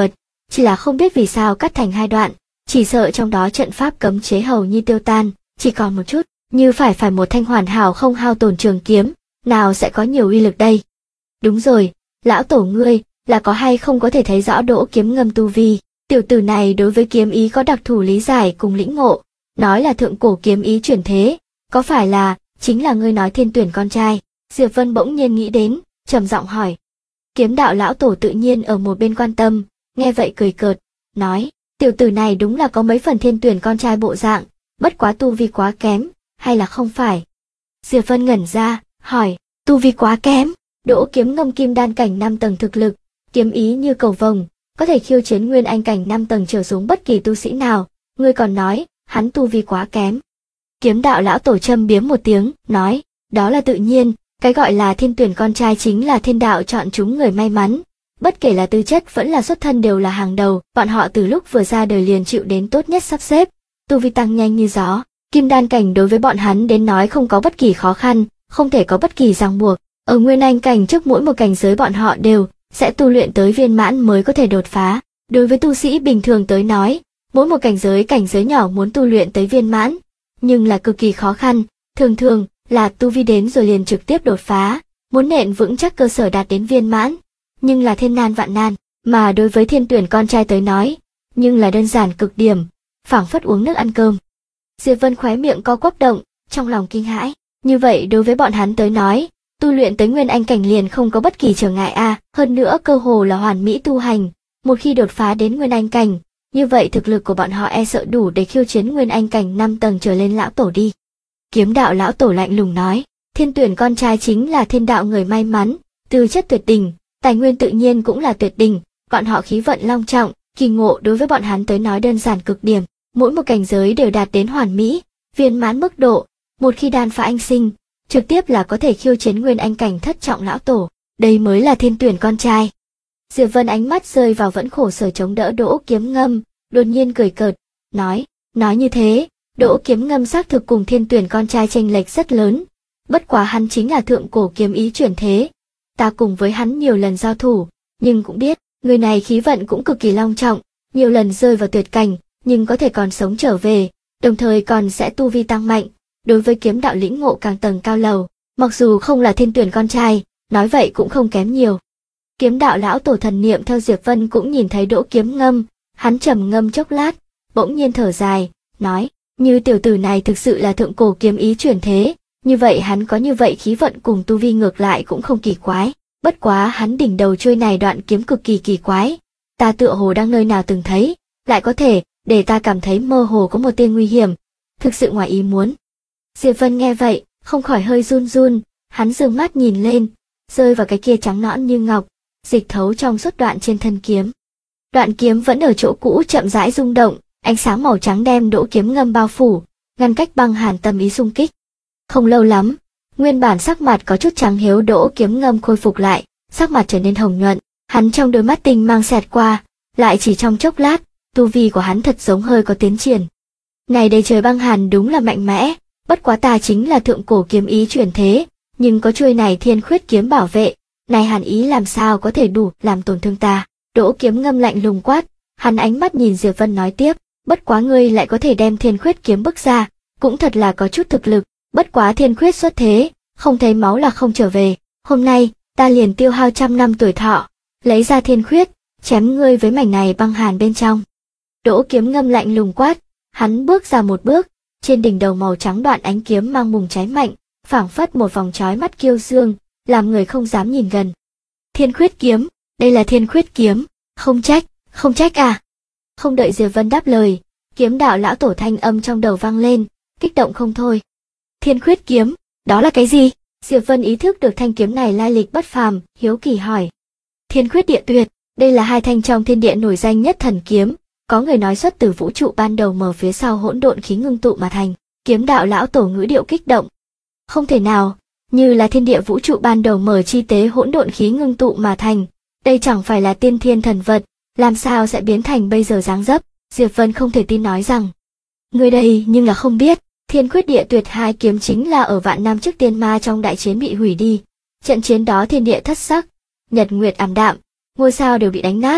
chỉ là không biết vì sao cắt thành hai đoạn, chỉ sợ trong đó trận pháp cấm chế hầu như tiêu tan, chỉ còn một chút, như phải một thanh hoàn hảo không hao tổn trường kiếm, nào sẽ có nhiều uy lực đây. Đúng rồi, lão tổ ngươi, là có hay không có thể thấy rõ Đỗ Kiếm Ngâm tu vi, tiểu tử này đối với kiếm ý có đặc thù lý giải cùng lĩnh ngộ, nói là thượng cổ kiếm ý chuyển thế, có phải là, chính là ngươi nói Thiên Tuyển con trai? Diệp Vân bỗng nhiên nghĩ đến, trầm giọng hỏi. Kiếm đạo lão tổ tự nhiên ở một bên quan tâm, nghe vậy cười cợt, nói, tiểu tử này đúng là có mấy phần Thiên Tuyển con trai bộ dạng, bất quá tu vi quá kém, hay là không phải? Diệp Vân ngẩn ra, hỏi, tu vi quá kém? Đỗ Kiếm Ngâm kim đan cảnh 5 tầng thực lực, kiếm ý như cầu vồng, có thể khiêu chiến nguyên anh cảnh 5 tầng trở xuống bất kỳ tu sĩ nào, ngươi còn nói, hắn tu vi quá kém. Kiếm đạo lão tổ châm biếm một tiếng, nói, đó là tự nhiên, cái gọi là Thiên Tuyển con trai chính là thiên đạo chọn chúng người may mắn, bất kể là tư chất vẫn là xuất thân đều là hàng đầu, bọn họ từ lúc vừa ra đời liền chịu đến tốt nhất sắp xếp, tu vi tăng nhanh như gió, kim đan cảnh đối với bọn hắn đến nói không có bất kỳ khó khăn, không thể có bất kỳ ràng buộc, ở nguyên anh cảnh trước mỗi một cảnh giới bọn họ đều sẽ tu luyện tới viên mãn mới có thể đột phá, đối với tu sĩ bình thường tới nói, mỗi một cảnh giới nhỏ muốn tu luyện tới viên mãn, nhưng là cực kỳ khó khăn, thường là tu vi đến rồi liền trực tiếp đột phá, muốn nện vững chắc cơ sở đạt đến viên mãn, nhưng là thiên nan vạn nan, mà đối với Thiên Tuyển con trai tới nói, nhưng là đơn giản cực điểm, phảng phất uống nước ăn cơm. Diệp Vân khóe miệng co quắp động, trong lòng kinh hãi, như vậy đối với bọn hắn tới nói, tu luyện tới nguyên anh cảnh liền không có bất kỳ trở ngại hơn nữa cơ hồ là hoàn mỹ tu hành, một khi đột phá đến nguyên anh cảnh, như vậy thực lực của bọn họ e sợ đủ để khiêu chiến nguyên anh cảnh 5 tầng trở lên lão tổ đi. Kiếm đạo lão tổ lạnh lùng nói, Thiên Tuyển con trai chính là thiên đạo người may mắn, tư chất tuyệt đỉnh, tài nguyên tự nhiên cũng là tuyệt đỉnh, bọn họ khí vận long trọng, kỳ ngộ đối với bọn hắn tới nói đơn giản cực điểm, mỗi một cảnh giới đều đạt đến hoàn mỹ, viên mãn mức độ, một khi đan phá anh sinh, trực tiếp là có thể khiêu chiến nguyên anh cảnh thất trọng lão tổ, đây mới là Thiên Tuyển con trai. Diệp Vân ánh mắt rơi vào vẫn khổ sở chống đỡ Đỗ Kiếm Ngâm, đột nhiên cười cợt, nói như thế, Đỗ Kiếm Ngâm xác thực cùng Thiên Tuyển con trai chênh lệch rất lớn, bất quá hắn chính là thượng cổ kiếm ý chuyển thế, ta cùng với hắn nhiều lần giao thủ, nhưng cũng biết, người này khí vận cũng cực kỳ long trọng, nhiều lần rơi vào tuyệt cảnh, nhưng có thể còn sống trở về, đồng thời còn sẽ tu vi tăng mạnh, đối với kiếm đạo lĩnh ngộ càng tầng cao lầu, mặc dù không là Thiên Tuyển con trai, nói vậy cũng không kém nhiều. Kiếm đạo lão tổ thần niệm theo Diệp Vân cũng nhìn thấy Đỗ Kiếm Ngâm, hắn trầm ngâm chốc lát, bỗng nhiên thở dài, nói, như tiểu tử này thực sự là thượng cổ kiếm ý chuyển thế, như vậy hắn có như vậy khí vận cùng tu vi ngược lại cũng không kỳ quái, bất quá hắn đỉnh đầu trôi này đoạn kiếm cực kỳ kỳ quái, ta tựa hồ đang nơi nào từng thấy, lại có thể để ta cảm thấy mơ hồ có một tia nguy hiểm, thực sự ngoài ý muốn. Diệp Vân nghe vậy, không khỏi hơi run run, hắn dương mắt nhìn lên, rơi vào cái kia trắng nõn như ngọc, dịch thấu trong suốt đoạn trên thân kiếm. Đoạn kiếm vẫn ở chỗ cũ chậm rãi rung động, ánh sáng màu trắng đem Đỗ Kiếm Ngâm bao phủ, ngăn cách băng hàn tâm ý xung kích. Không lâu lắm, nguyên bản sắc mặt có chút trắng hiếu Đỗ Kiếm Ngâm khôi phục lại, sắc mặt trở nên hồng nhuận, hắn trong đôi mắt tinh mang xẹt qua, lại chỉ trong chốc lát, tu vi của hắn thật giống hơi có tiến triển. Này đầy trời băng hàn đúng là mạnh mẽ, bất quá ta chính là thượng cổ kiếm ý chuyển thế, nhưng có chuôi này Thiên Khuyết kiếm bảo vệ, này hàn ý làm sao có thể đủ làm tổn thương ta. Đỗ Kiếm Ngâm lạnh lùng quát, hắn ánh mắt nhìn Diệp Vân nói tiếp, bất quá ngươi lại có thể đem Thiên Khuyết kiếm bức ra, cũng thật là có chút thực lực, bất quá Thiên Khuyết xuất thế, không thấy máu là không trở về, hôm nay, ta liền tiêu hao 100 năm tuổi thọ, lấy ra Thiên Khuyết, chém ngươi với mảnh này băng hàn bên trong. Đỗ Kiếm Ngâm lạnh lùng quát, hắn bước ra một bước, trên đỉnh đầu màu trắng đoạn ánh kiếm mang mùng cháy mạnh, phảng phất một vòng chói mắt kiêu dương, làm người không dám nhìn gần. Thiên Khuyết kiếm, đây là Thiên Khuyết kiếm, không trách à. Không đợi Diệp Vân đáp lời, kiếm đạo lão tổ thanh âm trong đầu vang lên, kích động không thôi. Thiên Khuyết kiếm, đó là cái gì? Diệp Vân ý thức được thanh kiếm này lai lịch bất phàm, hiếu kỳ hỏi. Thiên Khuyết địa tuyệt, đây là hai thanh trong thiên địa nổi danh nhất thần kiếm, có người nói xuất từ vũ trụ ban đầu mở phía sau hỗn độn khí ngưng tụ mà thành. Kiếm đạo lão tổ ngữ điệu kích động. Không thể nào, như là thiên địa vũ trụ ban đầu mở chi tế hỗn độn khí ngưng tụ mà thành, đây chẳng phải là tiên thiên thần vật, làm sao sẽ biến thành bây giờ dáng dấp? Diệp Vân không thể tin nói rằng, người đây nhưng là không biết, Thiên Khuyết địa tuyệt hai kiếm chính là ở vạn năm trước tiên ma trong đại chiến bị hủy đi, trận chiến đó thiên địa thất sắc, nhật nguyệt ảm đạm, ngôi sao đều bị đánh nát,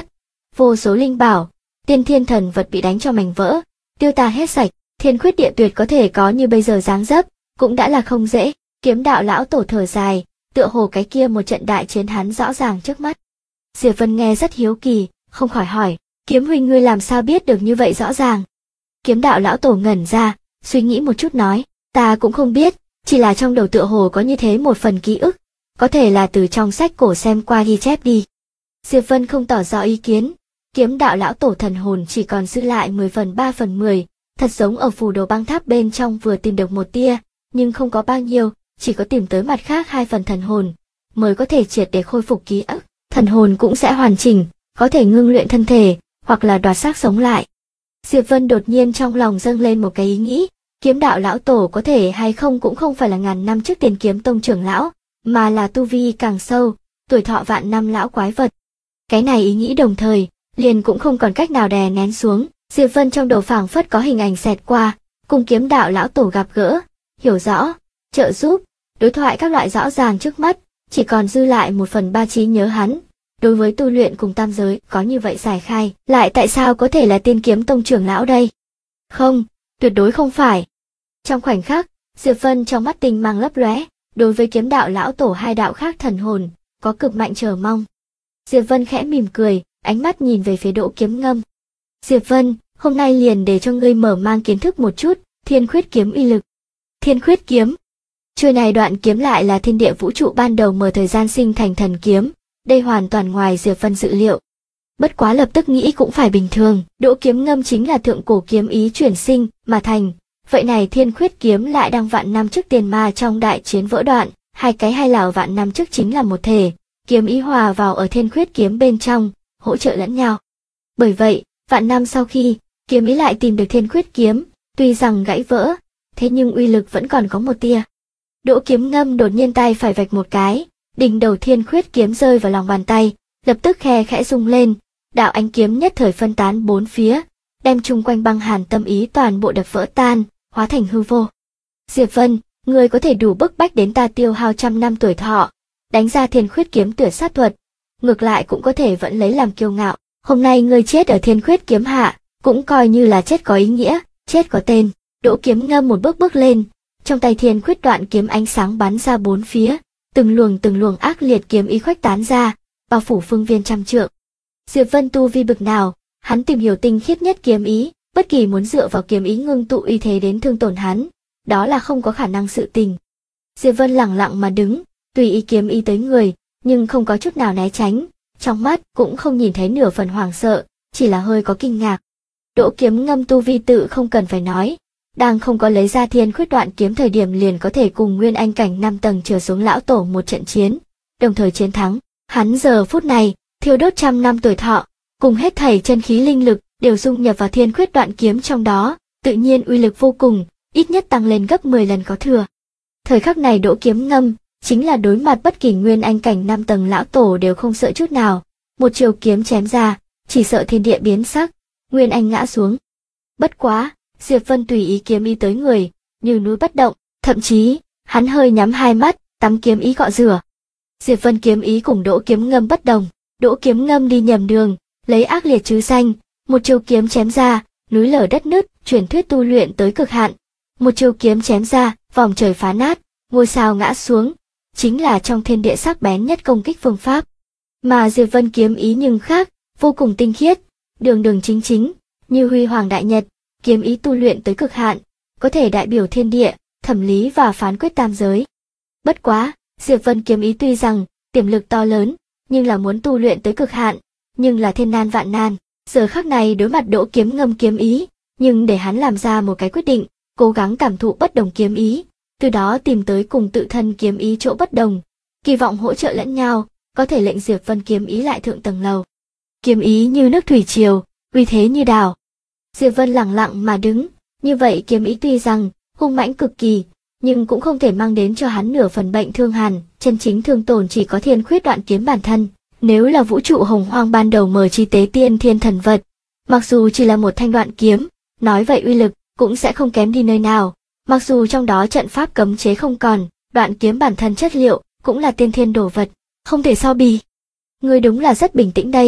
vô số linh bảo, tiên thiên thần vật bị đánh cho mảnh vỡ, tiêu tan hết sạch, thiên khuyết địa tuyệt có thể có như bây giờ dáng dấp, cũng đã là không dễ. Kiếm đạo lão tổ thở dài, tựa hồ cái kia một trận đại chiến hắn rõ ràng trước mắt. Diệp Vân nghe rất hiếu kỳ, không khỏi hỏi, Kiếm huynh ngươi làm sao biết được như vậy rõ ràng? Kiếm đạo lão tổ ngẩn ra, suy nghĩ một chút nói, ta cũng không biết, chỉ là trong đầu tựa hồ có như thế một phần ký ức, có thể là từ trong sách cổ xem qua ghi chép đi. Diệp Vân không tỏ rõ ý kiến, kiếm đạo lão tổ thần hồn chỉ còn giữ lại 10 phần 3 phần 10, thật giống ở phù đồ băng tháp bên trong vừa tìm được một tia, nhưng không có bao nhiêu, chỉ có tìm tới mặt khác 2 phần thần hồn, mới có thể triệt để khôi phục ký ức, thần hồn cũng sẽ hoàn chỉnh, có thể ngưng luyện thân thể, hoặc là đoạt xác sống lại. Diệp Vân đột nhiên trong lòng dâng lên một cái ý nghĩ, kiếm đạo lão tổ có thể hay không cũng không phải là ngàn năm trước Tiền Kiếm Tông trưởng lão, mà là tu vi càng sâu, tuổi thọ vạn năm lão quái vật. Cái này ý nghĩ đồng thời, liền cũng không còn cách nào đè nén xuống, Diệp Vân trong đầu phảng phất có hình ảnh xẹt qua, cùng kiếm đạo lão tổ gặp gỡ, hiểu rõ, trợ giúp, đối thoại các loại rõ ràng trước mắt, chỉ còn dư lại 1/3 trí nhớ hắn. Đối với tu luyện cùng tam giới có như vậy giải khai, lại tại sao có thể là Tiên Kiếm Tông trưởng lão đây? Không, tuyệt đối không phải. Trong khoảnh khắc, Diệp Vân trong mắt tinh mang lấp lóe, đối với kiếm đạo lão tổ 2 đạo khác thần hồn, có cực mạnh chờ mong. Diệp Vân khẽ mỉm cười, ánh mắt nhìn về phía Đỗ Kiếm Ngâm. Diệp Vân, hôm nay liền để cho ngươi mở mang kiến thức một chút, Thiên Khuyết kiếm uy lực. Thiên Khuyết kiếm. Trôi này đoạn kiếm lại là thiên địa vũ trụ ban đầu mở thời gian sinh thành thần kiếm, đây hoàn toàn ngoài Diệp Vân dự liệu. Bất quá lập tức nghĩ cũng phải bình thường, Đỗ Kiếm Ngâm chính là thượng cổ kiếm ý chuyển sinh mà thành, vậy này Thiên Khuyết kiếm lại đang vạn năm trước tiền ma trong đại chiến vỡ đoạn, hai cái hay lào vạn năm trước chính là một thể, kiếm ý hòa vào ở Thiên Khuyết kiếm bên trong, hỗ trợ lẫn nhau. Bởi vậy, vạn năm sau khi, kiếm ý lại tìm được Thiên Khuyết kiếm, tuy rằng gãy vỡ, thế nhưng uy lực vẫn còn có một tia. Đỗ Kiếm Ngâm đột nhiên tay phải vạch một cái, đỉnh đầu Thiên Khuyết kiếm rơi vào lòng bàn tay, lập tức khe khẽ rung lên, đạo ánh kiếm nhất thời phân tán bốn phía, đem chung quanh băng hàn tâm ý toàn bộ đập vỡ tan, hóa thành hư vô. Diệp Vân, người có thể đủ bức bách đến ta tiêu hao 100 năm tuổi thọ, đánh ra Thiên Khuyết kiếm tuyệt sát thuật, ngược lại cũng có thể vẫn lấy làm kiêu ngạo. Hôm nay ngươi chết ở Thiên Khuyết kiếm hạ, cũng coi như là chết có ý nghĩa, chết có tên. Đỗ Kiếm Ngâm một bước lên, trong tay Thiên Khuyết đoạn kiếm ánh sáng bắn ra bốn phía, từng luồng ác liệt kiếm ý khuếch tán ra, bao phủ phương viên trăm trượng. Diệp Vân tu vi bực nào, hắn tìm hiểu tinh khiết nhất kiếm ý, bất kỳ muốn dựa vào kiếm ý ngưng tụ uy thế đến thương tổn hắn, đó là không có khả năng sự tình. Diệp Vân lẳng lặng mà đứng, tùy ý kiếm ý tới người, nhưng không có chút nào né tránh, trong mắt cũng không nhìn thấy nửa phần hoảng sợ, chỉ là hơi có kinh ngạc. Đỗ Kiếm Ngâm tu vi tự không cần phải nói, đang không có lấy ra Thiên Khuyết đoạn kiếm thời điểm liền có thể cùng Nguyên Anh cảnh 5 tầng trở xuống lão tổ một trận chiến, đồng thời chiến thắng. Hắn giờ phút này, thiêu đốt 100 năm tuổi thọ, cùng hết thảy chân khí linh lực đều dung nhập vào Thiên Khuyết đoạn kiếm trong đó, tự nhiên uy lực vô cùng, ít nhất tăng lên gấp 10 lần có thừa. Thời khắc này Đỗ Kiếm Ngâm chính là đối mặt bất kỳ Nguyên Anh cảnh 5 tầng lão tổ đều không sợ chút nào, một chiều kiếm chém ra, chỉ sợ thiên địa biến sắc, Nguyên Anh ngã xuống. Bất quá, Diệp Vân tùy ý kiếm ý tới người, như núi bất động, thậm chí, hắn hơi nhắm hai mắt, tắm kiếm ý cọ rửa. Diệp Vân kiếm ý cùng Đỗ Kiếm Ngâm bất đồng, Đỗ Kiếm Ngâm đi nhầm đường, lấy ác liệt chứ danh, một chiều kiếm chém ra, núi lở đất nứt, truyền thuyết tu luyện tới cực hạn. Một chiều kiếm chém ra, vòng trời phá nát, ngôi sao ngã xuống, chính là trong thiên địa sắc bén nhất công kích phương pháp. Mà Diệp Vân kiếm ý nhưng khác, vô cùng tinh khiết, đường chính, như huy hoàng đại nhật, kiếm ý tu luyện tới cực hạn, có thể đại biểu thiên địa, thẩm lý và phán quyết tam giới. Bất quá, Diệp Vân kiếm ý tuy rằng tiềm lực to lớn, nhưng là muốn tu luyện tới cực hạn, nhưng là thiên nan vạn nan. Giờ khắc này đối mặt Đỗ Kiếm Ngâm kiếm ý, nhưng để hắn làm ra một cái quyết định, cố gắng cảm thụ bất đồng kiếm ý, từ đó tìm tới cùng tự thân kiếm ý chỗ bất đồng, kỳ vọng hỗ trợ lẫn nhau, có thể lệnh Diệp Vân kiếm ý lại thượng tầng lầu. Kiếm ý như nước thủy triều, uy thế như đảo. Diệp Vân lẳng lặng mà đứng, như vậy kiếm ý tuy rằng hung mãnh cực kỳ, nhưng cũng không thể mang đến cho hắn nửa phần bệnh thương hàn, chân chính thương tổn chỉ có Thiên Khuyết đoạn kiếm bản thân. Nếu là vũ trụ hồng hoang ban đầu mở chi tế tiên thiên thần vật, mặc dù chỉ là một thanh đoạn kiếm, nói vậy uy lực cũng sẽ không kém đi nơi nào. Mặc dù trong đó trận pháp cấm chế không còn, đoạn kiếm bản thân chất liệu cũng là tiên thiên đồ vật, không thể so bì. Ngươi đúng là rất bình tĩnh đây.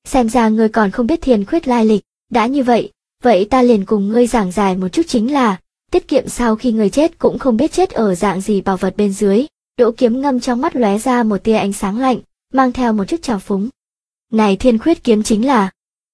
xem ra ngươi còn không biết Thiên Khuyết lai lịch, đã như vậy, vậy ta liền cùng ngươi giảng giải một chút, chính là tiết kiệm sau khi người chết cũng không biết chết ở dạng gì bảo vật bên dưới. Đỗ Kiếm Ngâm trong mắt lóe ra một tia ánh sáng lạnh, mang theo một chút trào phúng. Này Thiên Khuyết kiếm chính là...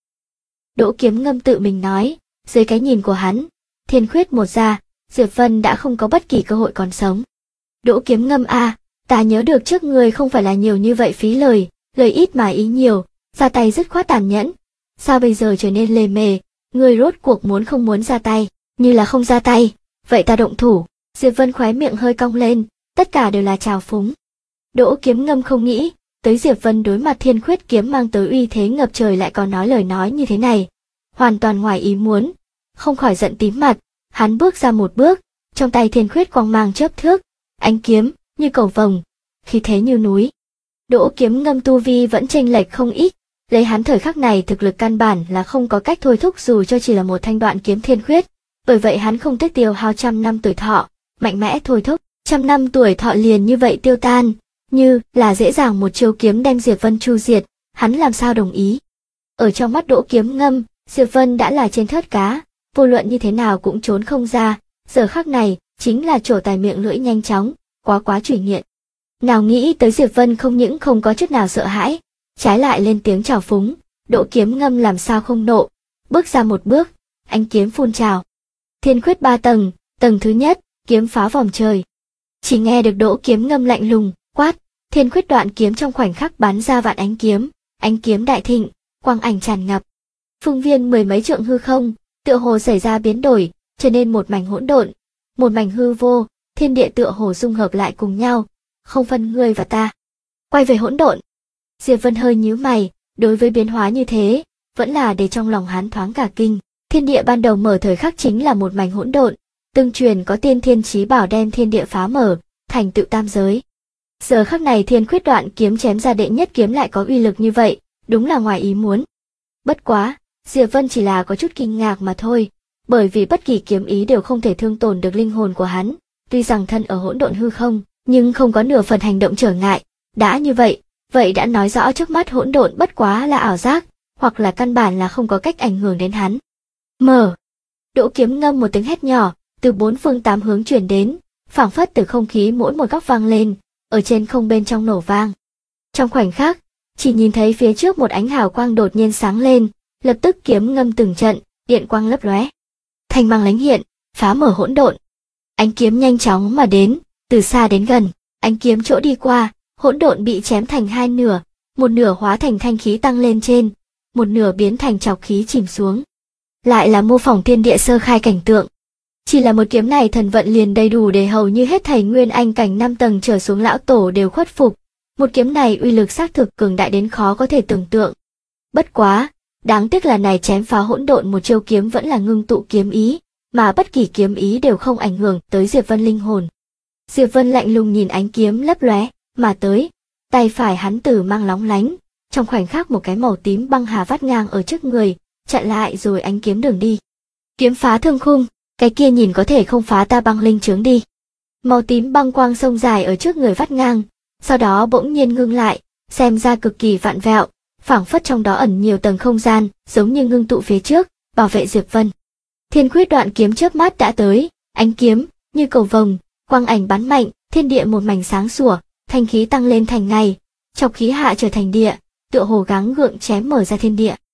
Đỗ Kiếm Ngâm tự mình nói, dưới cái nhìn của hắn, Thiên Khuyết một ra, Diệp Vân đã không có bất kỳ cơ hội còn sống. Đỗ Kiếm Ngâm a, ta nhớ được trước ngươi không phải là nhiều như vậy phí lời, lời ít mà ý nhiều, ra tay dứt khoát tàn nhẫn. Sao bây giờ trở nên lề mề, ngươi rốt cuộc muốn không muốn ra tay, như là không ra tay, vậy ta động thủ. Diệp Vân khóe miệng hơi cong lên, tất cả đều là trào phúng. Đỗ Kiếm Ngâm không nghĩ tới Diệp Vân đối mặt Thiên Khuyết kiếm mang tới uy thế ngập trời lại còn nói lời nói như thế này, hoàn toàn ngoài ý muốn, không khỏi giận tím mặt. Hắn bước ra một bước, trong tay Thiên Khuyết quang mang chớp thước, ánh kiếm như cầu vồng, khí thế như núi. Đỗ Kiếm Ngâm tu vi vẫn chênh lệch không ít, lấy hắn thời khắc này thực lực căn bản là không có cách thôi thúc dù cho chỉ là một thanh đoạn kiếm Thiên Khuyết, bởi vậy hắn không tiếc tiêu hao 100 năm tuổi thọ, mạnh mẽ thôi thúc, 100 năm tuổi thọ liền như vậy tiêu tan, như là dễ dàng một chiêu kiếm đem Diệp Vân chu diệt, hắn làm sao đồng ý. Ở trong mắt Đỗ Kiếm Ngâm, Diệp Vân đã là trên thớt cá, vô luận như thế nào cũng trốn không ra, giờ khắc này chính là trổ tài miệng lưỡi nhanh chóng, quá chủy nghiện. Nào nghĩ tới Diệp Vân không những không có chút nào sợ hãi, trái lại lên tiếng chào phúng. Đỗ Kiếm Ngâm làm sao không nộ, bước ra một bước, ánh kiếm phun trào. Thiên Khuyết 3 tầng, tầng thứ nhất, kiếm phá vòng trời. Chỉ nghe được Đỗ Kiếm Ngâm lạnh lùng quát, Thiên Khuyết đoạn kiếm trong khoảnh khắc bắn ra vạn ánh kiếm đại thịnh, quang ảnh tràn ngập. Phương viên mười mấy trượng hư không, tựa hồ xảy ra biến đổi, trở nên một mảnh hỗn độn, một mảnh hư vô, thiên địa tựa hồ dung hợp lại cùng nhau, không phân ngươi và ta. Quay về hỗn độn. Diệp Vân hơi nhíu mày, đối với biến hóa như thế, vẫn là để trong lòng hắn thoáng cả kinh. Thiên địa ban đầu mở thời khắc chính là một mảnh hỗn độn, tương truyền có tiên thiên chí bảo đem thiên địa phá mở, thành tựu tam giới. Giờ khắc này Thiên Khuyết đoạn kiếm chém ra đệ nhất kiếm lại có uy lực như vậy, đúng là ngoài ý muốn. Bất quá, Diệp Vân chỉ là có chút kinh ngạc mà thôi, bởi vì bất kỳ kiếm ý đều không thể thương tổn được linh hồn của hắn, tuy rằng thân ở hỗn độn hư không, nhưng không có nửa phần hành động trở ngại. Đã như vậy, vậy đã nói rõ trước mắt hỗn độn bất quá là ảo giác, hoặc là căn bản là không có cách ảnh hưởng đến hắn. Mở. Đỗ Kiếm Ngâm một tiếng hét nhỏ, từ bốn phương tám hướng truyền đến, phảng phất từ không khí mỗi một góc vang lên, ở trên không bên trong nổ vang. Trong khoảnh khắc, chỉ nhìn thấy phía trước một ánh hào quang đột nhiên sáng lên, lập tức kiếm ngâm từng trận, điện quang lấp lóe. Thanh mang lánh hiện, phá mở hỗn độn. Ánh kiếm nhanh chóng mà đến, từ xa đến gần, ánh kiếm chỗ đi qua, hỗn độn bị chém thành hai nửa, một nửa hóa thành thanh khí tăng lên trên, một nửa biến thành trọc khí chìm xuống. Lại là mô phỏng thiên địa sơ khai cảnh tượng. Chỉ là một kiếm này thần vận liền đầy đủ để hầu như hết thảy nguyên anh cảnh 5 tầng trở xuống lão tổ đều khuất phục. Một kiếm này uy lực xác thực cường đại đến khó có thể tưởng tượng. Bất quá, đáng tiếc là này chém phá hỗn độn một chiêu kiếm vẫn là ngưng tụ kiếm ý, mà bất kỳ kiếm ý đều không ảnh hưởng tới Diệp Vân linh hồn. Diệp Vân lạnh lùng nhìn ánh kiếm lấp lóe mà tới, tay phải hắn tử mang lóng lánh, trong khoảnh khắc một cái màu tím băng hà vắt ngang ở trước người, chặn lại rồi ánh kiếm đường đi. Kiếm phá thương khung, cái kia nhìn có thể không phá ta băng linh chướng đi. Màu tím băng quang sông dài ở trước người vắt ngang, sau đó bỗng nhiên ngưng lại, xem ra cực kỳ vạn vẹo, phảng phất trong đó ẩn nhiều tầng không gian, giống như ngưng tụ phía trước, bảo vệ Diệp Vân. Thiên Khuyết đoạn kiếm chớp mắt đã tới, ánh kiếm như cầu vồng, quang ảnh bắn mạnh, thiên địa một mảnh sáng sủa, thanh khí tăng lên thành ngày, chọc khí hạ trở thành địa, tựa hồ gắng gượng chém mở ra thiên địa.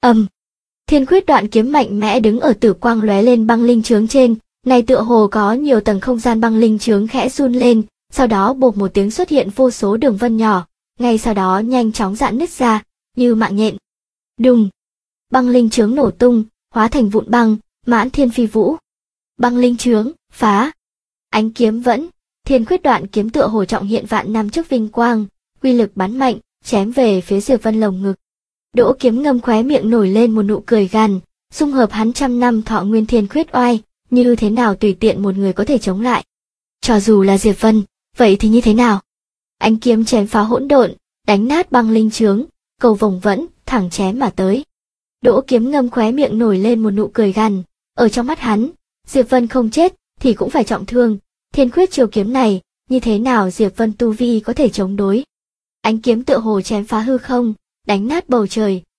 Thiên Khuyết đoạn kiếm mạnh mẽ đứng ở tử quang lóe lên băng linh chướng trên, này tựa hồ có nhiều tầng không gian băng linh chướng khẽ run lên, sau đó bộp một tiếng xuất hiện vô số đường vân nhỏ, ngay sau đó nhanh chóng rạn nứt ra, như mạng nhện. Đùng! Băng linh chướng nổ tung, hóa thành vụn băng, mãn thiên phi vũ. Băng linh chướng, phá! Ánh kiếm vẫn, Thiên Khuyết đoạn kiếm tựa hồ trọng hiện vạn năm trước vinh quang, uy lực bắn mạnh, chém về phía Diệp Vân lồng ngực. Đỗ Kiếm Ngâm khóe miệng nổi lên một nụ cười gằn, dung hợp hắn 100 năm thọ nguyên Thiên Khuyết oai, như thế nào tùy tiện một người có thể chống lại. Cho dù là Diệp Vân, vậy thì như thế nào? Ánh kiếm chém phá hỗn độn, đánh nát băng linh chướng, cầu vồng vẫn, thẳng chém mà tới. Đỗ Kiếm Ngâm khóe miệng nổi lên một nụ cười gằn, ở trong mắt hắn, Diệp Vân không chết thì cũng phải trọng thương, Thiên Khuyết chiêu kiếm này, như thế nào Diệp Vân tu vi có thể chống đối? Ánh kiếm tựa hồ chém phá hư không, đánh nát bầu trời,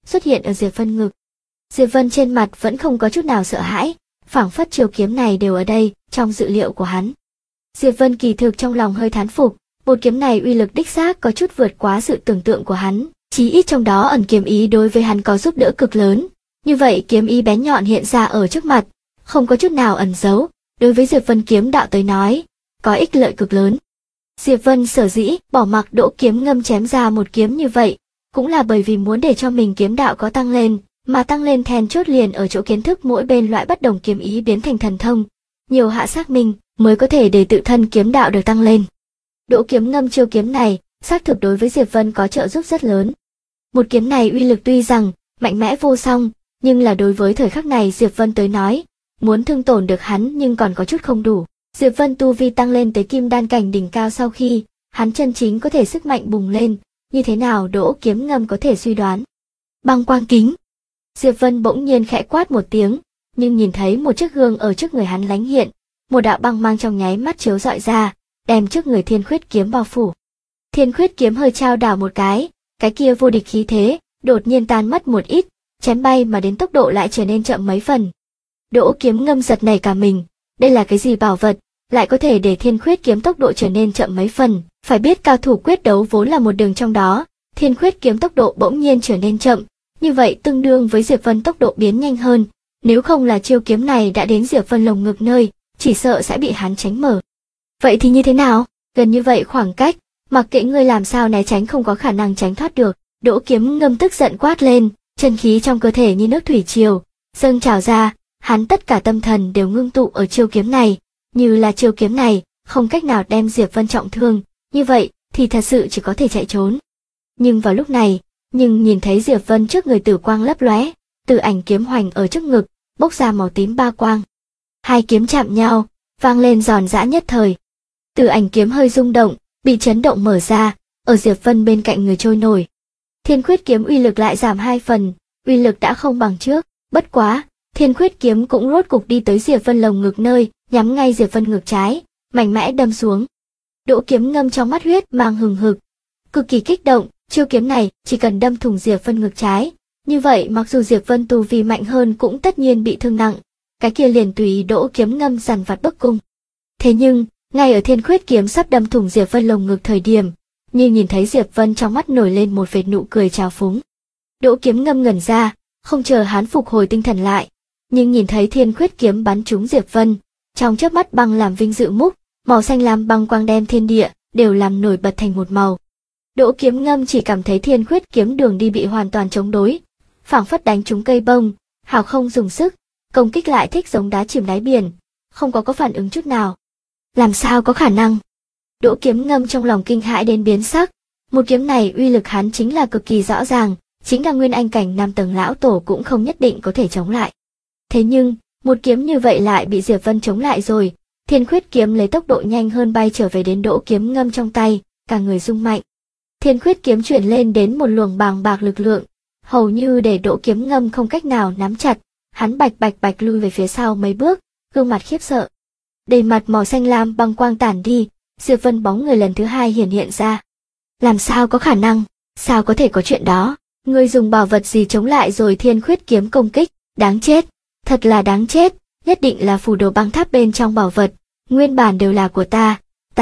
xuất hiện ở Diệp Vân ngực. Diệp Vân trên mặt vẫn không có chút nào sợ hãi, phảng phất chiêu kiếm này đều ở đây, trong dự liệu của hắn. Diệp Vân kỳ thực trong lòng hơi thán phục, một kiếm này uy lực đích xác có chút vượt quá sự tưởng tượng của hắn, chí ít trong đó ẩn kiếm ý đối với hắn có giúp đỡ cực lớn. Như vậy kiếm ý bén nhọn hiện ra ở trước mặt, không có chút nào ẩn giấu, đối với Diệp Vân kiếm đạo tới nói, có ích lợi cực lớn. Diệp Vân sở dĩ bỏ mặc Đỗ Kiếm Ngâm chém ra một kiếm như vậy, cũng là bởi vì muốn để cho mình kiếm đạo có tăng lên, mà tăng lên then chốt liền ở chỗ kiến thức mỗi bên loại bất đồng kiếm ý biến thành thần thông, nhiều hạ xác minh mới có thể để tự thân kiếm đạo được tăng lên. Đỗ Kiếm Ngâm chiêu kiếm này, xác thực đối với Diệp Vân có trợ giúp rất lớn. Một kiếm này uy lực tuy rằng mạnh mẽ vô song, nhưng là đối với thời khắc này Diệp Vân tới nói, muốn thương tổn được hắn nhưng còn có chút không đủ. Diệp Vân tu vi tăng lên tới kim đan cảnh đỉnh cao sau khi, hắn chân chính có thể sức mạnh bùng lên, như thế nào Đỗ Kiếm Ngâm có thể suy đoán. Băng quang kính. Diệp Vân bỗng nhiên khẽ quát một tiếng, nhưng nhìn thấy một chiếc gương ở trước người hắn lánh hiện, một đạo băng mang trong nháy mắt chiếu rọi ra, đem trước người Thiên Khuyết kiếm bao phủ. Thiên Khuyết kiếm hơi trao đảo một cái kia vô địch khí thế, đột nhiên tan mất một ít, chém bay mà đến tốc độ lại trở nên chậm mấy phần. Đỗ Kiếm Ngâm giật nảy cả mình, đây là cái gì bảo vật, lại có thể để Thiên Khuyết kiếm tốc độ trở nên chậm mấy phần, phải biết cao thủ quyết đấu vốn là một đường trong đó, Thiên Khuyết kiếm tốc độ bỗng nhiên trở nên chậm, như vậy tương đương với Diệp Vân tốc độ biến nhanh hơn, nếu không là chiêu kiếm này đã đến Diệp Vân lồng ngực nơi, chỉ sợ sẽ bị hắn tránh mở. Vậy thì như thế nào? Gần như vậy khoảng cách, mặc kệ ngươi làm sao né tránh không có khả năng tránh thoát được. Đỗ Kiếm Ngâm tức giận quát lên, chân khí trong cơ thể như nước thủy triều dâng trào ra, hắn tất cả tâm thần đều ngưng tụ ở chiêu kiếm này, như là chiêu kiếm này không cách nào đem Diệp Vân trọng thương, như vậy thì thật sự chỉ có thể chạy trốn. Nhưng vào lúc này, nhìn thấy Diệp Vân trước người tử quang lấp lóe, tử ảnh kiếm hoành ở trước ngực, bốc ra màu tím ba quang. Hai kiếm chạm nhau, vang lên giòn giã nhất thời. Tử ảnh kiếm hơi rung động, bị chấn động mở ra, ở Diệp Vân bên cạnh người trôi nổi. Thiên Khuyết kiếm uy lực lại giảm 2 phần, uy lực đã không bằng trước, bất quá, Thiên Khuyết kiếm cũng rốt cục đi tới Diệp Vân lồng ngực nơi, nhắm ngay Diệp Vân ngực trái, mạnh mẽ đâm xuống. Đỗ Kiếm Ngâm trong mắt huyết mang hừng hực, cực kỳ kích động, chiêu kiếm này chỉ cần đâm thủng Diệp Vân ngực trái, như vậy mặc dù Diệp Vân tu vi mạnh hơn cũng tất nhiên bị thương nặng, cái kia liền tùy Đỗ Kiếm Ngâm dằn vặt bức cung. Thế nhưng, ngay ở Thiên Khuyết kiếm sắp đâm thủng Diệp Vân lồng ngực thời điểm, nhưng nhìn thấy Diệp Vân trong mắt nổi lên một vệt nụ cười trào phúng. Đỗ Kiếm Ngâm ngẩn ra, không chờ hắn phục hồi tinh thần lại, nhưng nhìn thấy Thiên Khuyết kiếm bắn trúng Diệp Vân, trong chớp mắt băng làm vinh dự múc, màu xanh lam băng quang đem thiên địa đều làm nổi bật thành một màu. Đỗ Kiếm Ngâm chỉ cảm thấy Thiên Khuyết kiếm đường đi bị hoàn toàn chống đối, phảng phất đánh trúng cây bông, hào không dùng sức, công kích lại thích giống đá chìm đáy biển, không có phản ứng chút nào. Làm sao có khả năng? Đỗ Kiếm Ngâm trong lòng kinh hãi đến biến sắc, một kiếm này uy lực hắn chính là cực kỳ rõ ràng, chính là nguyên anh cảnh 5 tầng lão tổ cũng không nhất định có thể chống lại. Thế nhưng, một kiếm như vậy lại bị Diệp Vân chống lại rồi, Thiên Khuyết kiếm lấy tốc độ nhanh hơn bay trở về đến Đỗ Kiếm Ngâm trong tay, cả người rung mạnh. Thiên Khuyết kiếm chuyển lên đến một luồng bàng bạc lực lượng, hầu như để Đỗ Kiếm Ngâm không cách nào nắm chặt, hắn bạch bạch lui về phía sau mấy bước, gương mặt khiếp sợ. Đầy mặt màu xanh lam băng quang tản đi, Diệp Vân bóng người lần thứ hai hiện ra. Làm sao có khả năng? Sao có thể có chuyện đó? Ngươi dùng bảo vật gì chống lại rồi Thiên Khuyết kiếm công kích? Đáng chết! Thật là đáng chết! Nhất định là phù đồ băng tháp bên trong bảo vật, nguyên bản đều là của ta.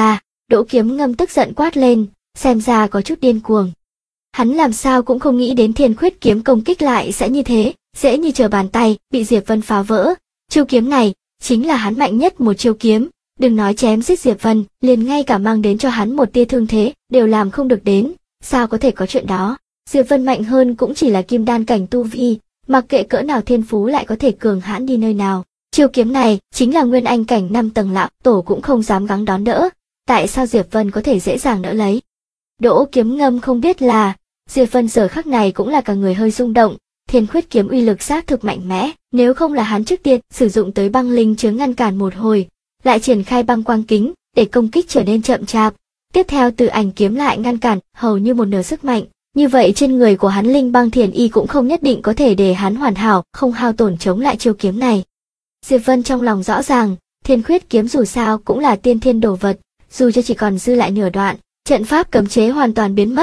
Đỗ Kiếm Ngâm tức giận quát lên, xem ra có chút điên cuồng. Hắn làm sao cũng không nghĩ đến Thiên Khuyết kiếm công kích lại sẽ như thế, dễ như trở bàn tay, bị Diệp Vân phá vỡ. Chiêu kiếm này chính là hắn mạnh nhất một chiêu kiếm, đừng nói chém giết Diệp Vân, liền ngay cả mang đến cho hắn một tia thương thế đều làm không được đến, sao có thể có chuyện đó? Diệp Vân mạnh hơn cũng chỉ là kim đan cảnh tu vi, mặc kệ cỡ nào thiên phú lại có thể cường hãn đi nơi nào. Chiêu kiếm này chính là nguyên anh cảnh 5 tầng lão tổ cũng không dám gắng đón đỡ, tại sao Diệp Vân có thể dễ dàng đỡ lấy? Đỗ Kiếm Ngâm không biết là, Diệp Vân giờ khắc này cũng là cả người hơi rung động, Thiên Khuyết kiếm uy lực xác thực mạnh mẽ, nếu không là hắn trước tiên sử dụng tới băng linh chướng ngăn cản một hồi, lại triển khai băng quang kính để công kích trở nên chậm chạp, tiếp theo Tử ảnh kiếm lại ngăn cản hầu như một nửa sức mạnh, như vậy trên người của hắn linh băng thiền y cũng không nhất định có thể để hắn hoàn hảo, không hao tổn chống lại chiêu kiếm này. Diệp Vân trong lòng rõ ràng, Thiên Khuyết kiếm dù sao cũng là tiên thiên đồ vật, dù cho chỉ còn dư lại nửa đoạn, trận pháp cấm chế hoàn toàn biến mất,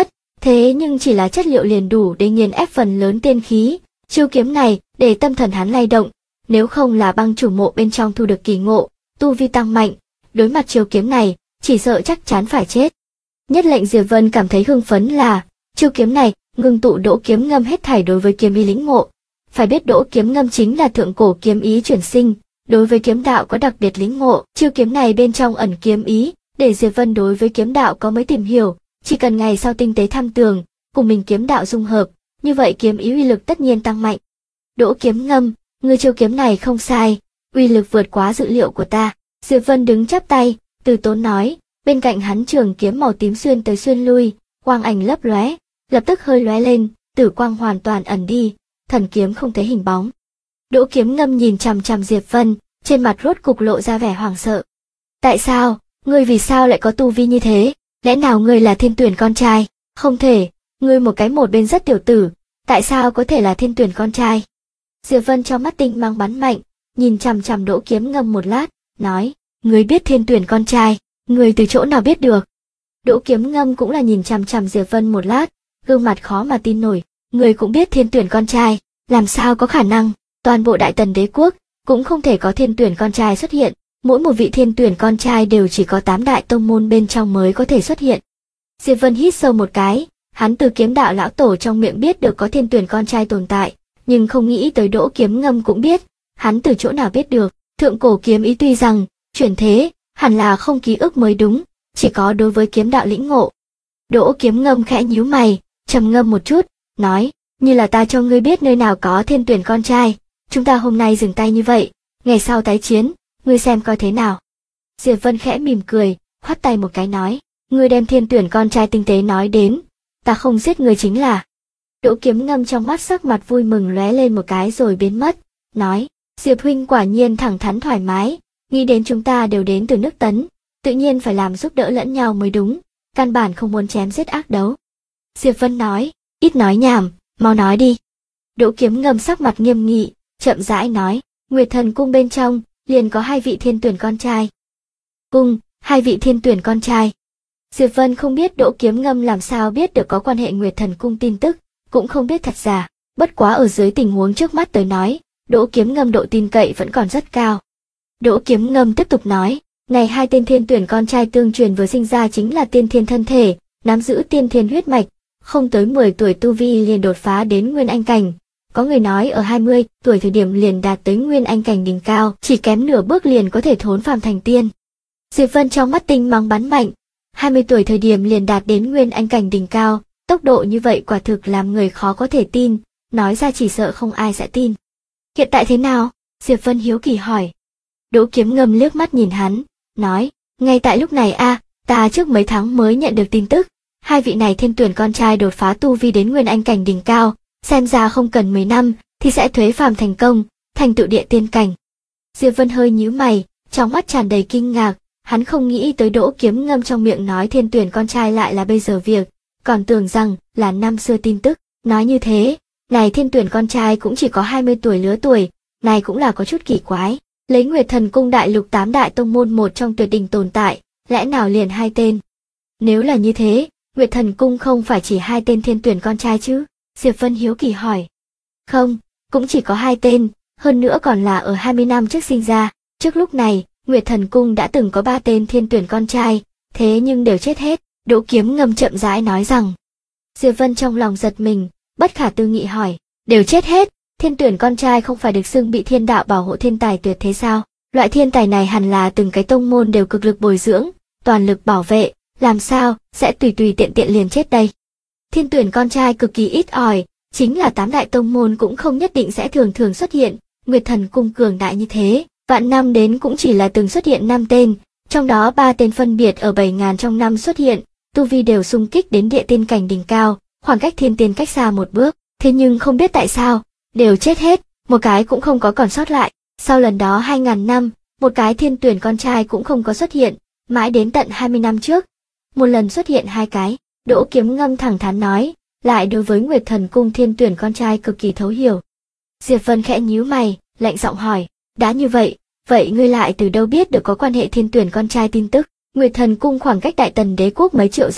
Thế nhưng chỉ là chất liệu liền đủ để nghiền ép phần lớn tiên khí, chiêu kiếm này để tâm thần hắn lay động, nếu không là băng chủ mộ bên trong thu được kỳ ngộ, tu vi tăng mạnh, đối mặt chiêu kiếm này, chỉ sợ chắc chắn phải chết. Nhất lệnh Diệp Vân cảm thấy hưng phấn là, chiêu kiếm này ngưng tụ Đỗ Kiếm Ngâm hết thảy đối với kiếm ý lĩnh ngộ. Phải biết Đỗ Kiếm Ngâm chính là thượng cổ kiếm ý chuyển sinh, đối với kiếm đạo có đặc biệt lĩnh ngộ, chiêu kiếm này bên trong ẩn kiếm ý, để Diệp Vân đối với kiếm đạo có mới tìm hiểu, chỉ cần ngày sau tinh tế thăm tường, cùng mình kiếm đạo dung hợp, như vậy kiếm ý uy lực tất nhiên tăng mạnh. Đỗ Kiếm Ngâm, ngươi chiêu kiếm này không sai, uy lực vượt quá dự liệu của ta. Diệp Vân đứng chắp tay, từ tốn nói, bên cạnh hắn trường kiếm màu tím xuyên tới xuyên lui, quang ảnh lấp lóe, lập tức hơi lóe lên, tử quang hoàn toàn ẩn đi, thần kiếm không thấy hình bóng. Đỗ Kiếm Ngâm nhìn chằm chằm Diệp Vân, trên mặt rốt cục lộ ra vẻ hoảng sợ. Tại sao, ngươi vì sao lại có tu vi như thế? Lẽ nào ngươi là Thiên Tuyển con trai? Không thể, ngươi một cái một bên rất tiểu tử, tại sao có thể là Thiên Tuyển con trai? Diệp Vân trong mắt tinh mang bắn mạnh, nhìn chằm chằm Đỗ Kiếm Ngâm một lát, nói, ngươi biết Thiên Tuyển con trai, ngươi từ chỗ nào biết được? Đỗ Kiếm Ngâm cũng là nhìn chằm chằm Diệp Vân một lát, gương mặt khó mà tin nổi, ngươi cũng biết Thiên Tuyển con trai, làm sao có khả năng, toàn bộ Đại Tần đế quốc cũng không thể có Thiên Tuyển con trai xuất hiện, mỗi một vị Thiên Tuyển con trai đều chỉ có 8 đại tông môn bên trong mới có thể xuất hiện. Diệp Vân hít sâu một cái, hắn từ kiếm đạo lão tổ trong miệng biết được có Thiên Tuyển con trai tồn tại, nhưng không nghĩ tới Đỗ Kiếm Ngâm cũng biết, hắn từ chỗ nào biết được, thượng cổ kiếm ý tuy rằng chuyển thế, hẳn là không ký ức mới đúng, chỉ có đối với kiếm đạo lĩnh ngộ. Đỗ Kiếm Ngâm khẽ nhíu mày, trầm ngâm một chút, nói, như là ta cho ngươi biết nơi nào có Thiên Tuyển con trai, chúng ta hôm nay dừng tay như vậy, ngày sau tái chiến, ngươi xem coi thế nào. Diệp Vân khẽ mỉm cười, khoát tay một cái nói, ngươi đem Thiên Tuyển con trai tinh tế nói đến, ta không giết ngươi chính là. Đỗ Kiếm Ngâm trong mắt sắc mặt vui mừng lóe lên một cái rồi biến mất, nói, Diệp huynh quả nhiên thẳng thắn thoải mái, nghĩ đến chúng ta đều đến từ nước Tấn, tự nhiên phải làm giúp đỡ lẫn nhau mới đúng, căn bản không muốn chém giết ác đấu. Diệp Vân nói, ít nói nhảm, mau nói đi. Đỗ Kiếm Ngâm sắc mặt nghiêm nghị, chậm rãi nói, Nguyệt Thần cung bên trong, liền có 2 vị Thiên Tuyển con trai. Cung, 2 vị Thiên Tuyển con trai. Diệp Vân không biết Đỗ Kiếm Ngâm làm sao biết được có quan hệ Nguyệt Thần cung tin tức, cũng không biết thật giả, bất quá ở dưới tình huống trước mắt tới nói, Đỗ Kiếm Ngâm độ tin cậy vẫn còn rất cao. Đỗ Kiếm Ngâm tiếp tục nói, này 2 tên Thiên Tuyển con trai tương truyền vừa sinh ra chính là tiên thiên thân thể, nắm giữ tiên thiên huyết mạch, không tới 10 tuổi tu vi liền đột phá đến Nguyên Anh cảnh. Có người nói ở 20 tuổi thời điểm liền đạt tới Nguyên Anh cảnh đỉnh cao, chỉ kém nửa bước liền có thể thốn phàm thành tiên. Diệp Vân trong mắt tinh mang bắn mạnh, 20 tuổi thời điểm liền đạt đến Nguyên Anh cảnh đỉnh cao, tốc độ như vậy quả thực làm người khó có thể tin, nói ra chỉ sợ không ai sẽ tin. Hiện tại thế nào? Diệp Vân hiếu kỳ hỏi. Đỗ Kiếm Ngâm liếc mắt nhìn hắn, nói, ngay tại lúc này ta trước mấy tháng mới nhận được tin tức, 2 vị này Thiên Tuyển con trai đột phá tu vi đến Nguyên Anh cảnh đỉnh cao, xem ra không cần 10 năm thì sẽ thuế phàm thành công, thành tựu địa tiên cảnh. Diệp Vân hơi nhíu mày, trong mắt tràn đầy kinh ngạc, hắn không nghĩ tới Đỗ Kiếm Ngâm trong miệng nói Thiên Tuyển con trai lại là bây giờ việc, còn tưởng rằng là năm xưa tin tức, nói như thế, này Thiên Tuyển con trai cũng chỉ có 20 tuổi lứa tuổi, này cũng là có chút kỳ quái. Lấy Nguyệt Thần cung đại lục 8 đại tông môn một trong tuyệt đỉnh tồn tại, lẽ nào liền 2 tên? Nếu là như thế, Nguyệt Thần cung không phải chỉ 2 tên Thiên Tuyển con trai chứ? Diệp Vân hiếu kỳ hỏi. Không, cũng chỉ có 2 tên, hơn nữa còn là ở 20 năm trước sinh ra. Trước lúc này, Nguyệt Thần cung đã từng có 3 tên Thiên Tuyển con trai, thế nhưng đều chết hết. Đỗ Kiếm Ngâm chậm rãi nói rằng. Diệp Vân trong lòng giật mình, bất khả tư nghị hỏi, đều chết hết, Thiên Tuyển con trai không phải được xưng bị thiên đạo bảo hộ thiên tài tuyệt thế sao? Loại thiên tài này hẳn là từng cái tông môn đều cực lực bồi dưỡng, toàn lực bảo vệ, làm sao sẽ tùy tùy tiện tiện liền chết đây? Thiên Tuyển con trai cực kỳ ít ỏi, chính là 8 đại tông môn cũng không nhất định sẽ thường thường xuất hiện, Nguyệt Thần cung cường đại như thế, vạn năm đến cũng chỉ là từng xuất hiện 5 tên, trong đó 3 tên phân biệt ở 7.000 trong năm xuất hiện, tu vi đều xung kích đến địa tiên cảnh đỉnh cao, khoảng cách thiên tiên cách xa một bước, thế nhưng không biết tại sao, đều chết hết, một cái cũng không có còn sót lại. Sau lần đó 2.000 năm, một cái Thiên Tuyển con trai cũng không có xuất hiện, mãi đến tận 20 năm trước, một lần xuất hiện 2 cái. Đỗ Kiếm Ngâm thẳng thắn nói, lại đối với Nguyệt Thần cung Thiên Tuyển con trai cực kỳ thấu hiểu. Diệp Vân khẽ nhíu mày, lạnh giọng hỏi, đã như vậy, vậy ngươi lại từ đâu biết được có quan hệ Thiên Tuyển con trai tin tức? Nguyệt Thần cung khoảng cách Đại Tần đế quốc mấy triệu dặm,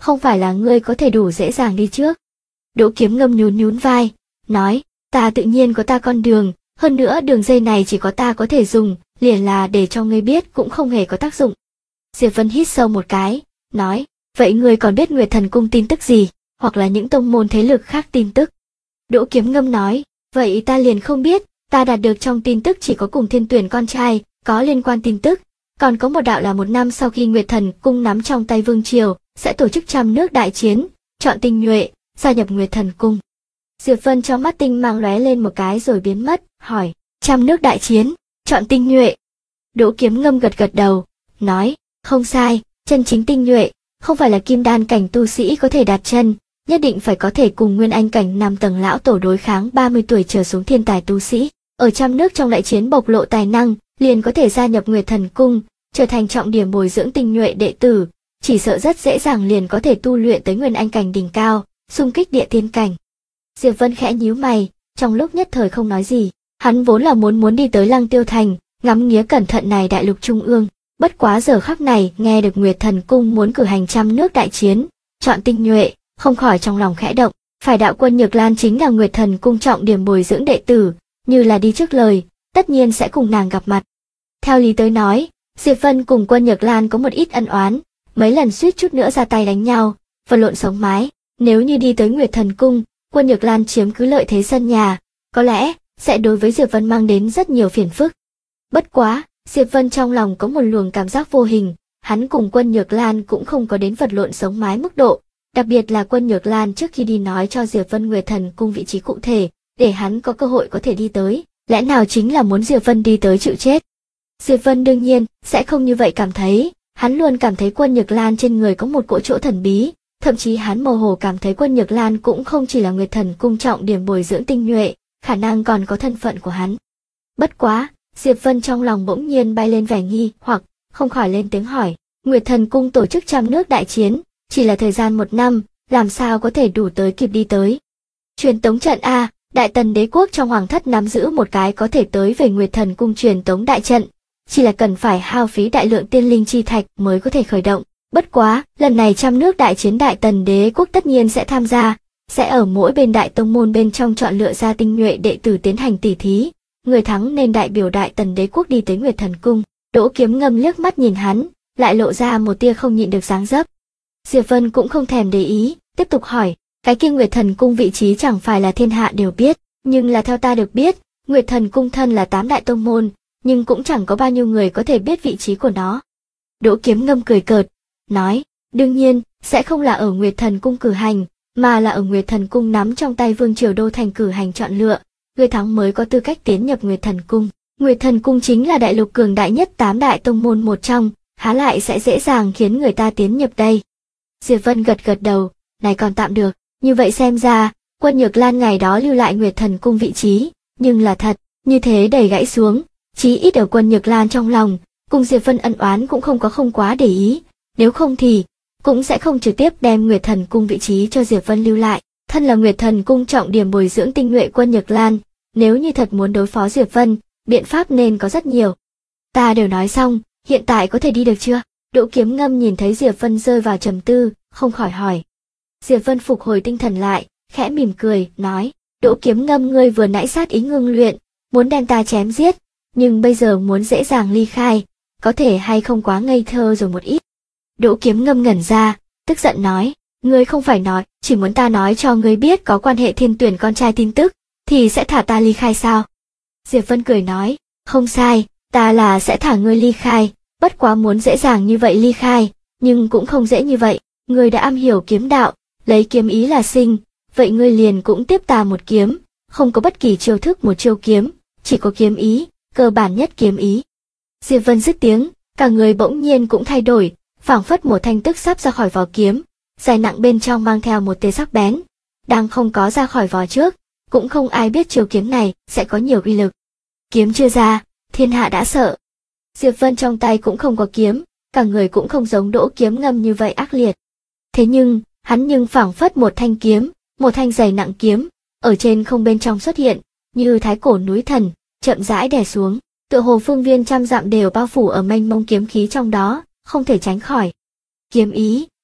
không phải là ngươi có thể đủ dễ dàng đi trước. Đỗ Kiếm Ngâm nhún nhún vai, nói, ta tự nhiên có ta con đường, hơn nữa đường dây này chỉ có ta có thể dùng, liền là để cho ngươi biết cũng không hề có tác dụng. Diệp Vân hít sâu một cái, nói, vậy ngươi còn biết Nguyệt Thần Cung tin tức gì, hoặc là những tông môn thế lực khác tin tức? Đỗ Kiếm Ngâm nói, vậy ta liền không biết, ta đạt được trong tin tức chỉ có cùng Thiên Tuyển con trai có liên quan tin tức, còn có một đạo là một năm sau khi Nguyệt Thần Cung nắm trong tay Vương Triều, sẽ tổ chức 100 nước đại chiến, chọn tinh nhuệ, gia nhập Nguyệt Thần Cung. Diệp Vân trong mắt tinh mang lóe lên một cái rồi biến mất, hỏi, 100 nước đại chiến, chọn tinh nhuệ. Đỗ Kiếm Ngâm gật gật đầu, nói, không sai, chân chính tinh nhuệ, không phải là kim đan cảnh tu sĩ có thể đạt chân, nhất định phải có thể cùng nguyên anh cảnh 5 tầng lão tổ đối kháng 30 tuổi trở xuống thiên tài tu sĩ. Ở 100 nước trong đại chiến bộc lộ tài năng, liền có thể gia nhập Nguyệt Thần Cung, trở thành trọng điểm bồi dưỡng tinh nhuệ đệ tử, chỉ sợ rất dễ dàng liền có thể tu luyện tới nguyên anh cảnh đỉnh cao, xung kích địa tiên cảnh. Diệp Vân khẽ nhíu mày, trong lúc nhất thời không nói gì, hắn vốn là muốn đi tới Lăng Tiêu Thành, ngắm nghía cẩn thận này đại lục trung ương, bất quá giờ khắc này nghe được Nguyệt Thần Cung muốn cử hành 100 nước đại chiến, chọn tinh nhuệ, không khỏi trong lòng khẽ động, phải đạo Quân Nhược Lan chính là Nguyệt Thần Cung trọng điểm bồi dưỡng đệ tử, như là đi trước lời, tất nhiên sẽ cùng nàng gặp mặt. Theo lý tới nói, Diệp Vân cùng Quân Nhược Lan có một ít ân oán, mấy lần suýt chút nữa ra tay đánh nhau, vật lộn sống mái, nếu như đi tới Nguyệt Thần Cung, Quân Nhược Lan chiếm cứ lợi thế sân nhà, có lẽ sẽ đối với Diệp Vân mang đến rất nhiều phiền phức. Bất quá, Diệp Vân trong lòng có một luồng cảm giác vô hình, hắn cùng Quân Nhược Lan cũng không có đến vật lộn sống mái mức độ, đặc biệt là Quân Nhược Lan trước khi đi nói cho Diệp Vân Nguyệt Thần Cung vị trí cụ thể, để hắn có cơ hội có thể đi tới, lẽ nào chính là muốn Diệp Vân đi tới chịu chết. Diệp Vân đương nhiên sẽ không như vậy cảm thấy, hắn luôn cảm thấy Quân Nhược Lan trên người có một cỗ chỗ thần bí, thậm chí hắn mơ hồ cảm thấy Quân Nhược Lan cũng không chỉ là Nguyệt Thần Cung trọng điểm bồi dưỡng tinh nhuệ, khả năng còn có thân phận của hắn. Bất quá, Diệp Vân trong lòng bỗng nhiên bay lên vẻ nghi hoặc, không khỏi lên tiếng hỏi, Nguyệt Thần Cung tổ chức 100 nước đại chiến, chỉ là thời gian 1 năm, làm sao có thể đủ tới kịp đi tới. Truyền tống trận A, Đại Tần Đế Quốc trong Hoàng thất nắm giữ một cái có thể tới về Nguyệt Thần Cung truyền tống đại trận, chỉ là cần phải hao phí đại lượng tiên linh chi thạch mới có thể khởi động. Bất quá, lần này 100 nước đại chiến Đại Tần Đế Quốc tất nhiên sẽ tham gia, sẽ ở mỗi bên đại tông môn bên trong chọn lựa ra tinh nhuệ đệ tử tiến hành tỉ thí, người thắng nên đại biểu Đại Tần Đế Quốc đi tới Nguyệt Thần Cung. Đỗ Kiếm Ngâm liếc mắt nhìn hắn, lại lộ ra một tia không nhịn được dáng dấp. Diệp Vân cũng không thèm để ý, tiếp tục hỏi, cái kia Nguyệt Thần Cung vị trí chẳng phải là thiên hạ đều biết, nhưng là theo ta được biết, Nguyệt Thần Cung thân là 8 đại tông môn, nhưng cũng chẳng có bao nhiêu người có thể biết vị trí của nó. Đỗ Kiếm Ngâm cười cợt, nói, đương nhiên, sẽ không là ở Nguyệt Thần Cung cử hành, mà là ở Nguyệt Thần Cung nắm trong tay Vương Triều Đô Thành cử hành chọn lựa, người thắng mới có tư cách tiến nhập Nguyệt Thần Cung. Nguyệt Thần Cung chính là đại lục cường đại nhất 8 đại tông môn một trong, há lại sẽ dễ dàng khiến người ta tiến nhập đây. Diệp Vân gật gật đầu, này còn tạm được, như vậy xem ra, Quân Nhược Lan ngày đó lưu lại Nguyệt Thần Cung vị trí, nhưng là thật, như thế đẩy gãy xuống, chí ít ở Quân Nhược Lan trong lòng, cùng Diệp Vân ân oán cũng không quá để ý, nếu không thì, cũng sẽ không trực tiếp đem Nguyệt Thần Cung vị trí cho Diệp Vân lưu lại. Thân là Nguyệt Thần Cung trọng điểm bồi dưỡng tinh nhuệ Quân Nhược Lan, nếu như thật muốn đối phó Diệp Vân, biện pháp nên có rất nhiều. Ta đều nói xong, hiện tại có thể đi được chưa? Đỗ Kiếm Ngâm nhìn thấy Diệp Vân rơi vào trầm tư, không khỏi hỏi. Diệp Vân phục hồi tinh thần lại, khẽ mỉm cười, nói, Đỗ Kiếm Ngâm ngươi vừa nãy sát ý ngưng luyện, muốn đem ta chém giết, nhưng bây giờ muốn dễ dàng ly khai, có thể hay không quá ngây thơ rồi một ít. Đỗ Kiếm Ngâm ngẩn ra, tức giận nói, ngươi không phải nói, chỉ muốn ta nói cho ngươi biết có quan hệ Thiên Tuyển con trai tin tức, thì sẽ thả ta ly khai sao? Diệp Vân cười nói, không sai, ta là sẽ thả ngươi ly khai, bất quá muốn dễ dàng như vậy ly khai, nhưng cũng không dễ như vậy, ngươi đã am hiểu kiếm đạo, lấy kiếm ý là sinh, vậy ngươi liền cũng tiếp ta một kiếm, không có bất kỳ chiêu thức một chiêu kiếm, chỉ có kiếm ý, cơ bản nhất kiếm ý. Diệp Vân dứt tiếng, cả người bỗng nhiên cũng thay đổi, phảng phất một thanh tức sắp ra khỏi vỏ kiếm, dài nặng bên trong mang theo một tia sắc bén, đang không có ra khỏi vỏ trước, cũng không ai biết chiêu kiếm này sẽ có nhiều uy lực. Kiếm chưa ra, thiên hạ đã sợ. Diệp Vân trong tay cũng không có kiếm, cả người cũng không giống Đỗ Kiếm Ngâm như vậy ác liệt. Thế nhưng, hắn nhưng phảng phất một thanh kiếm, một thanh dày nặng kiếm, ở trên không bên trong xuất hiện, như thái cổ núi thần, chậm rãi đè xuống, tựa hồ phương viên trăm dặm đều bao phủ ở mênh mông kiếm khí trong đó, không thể tránh khỏi. Kiếm ý,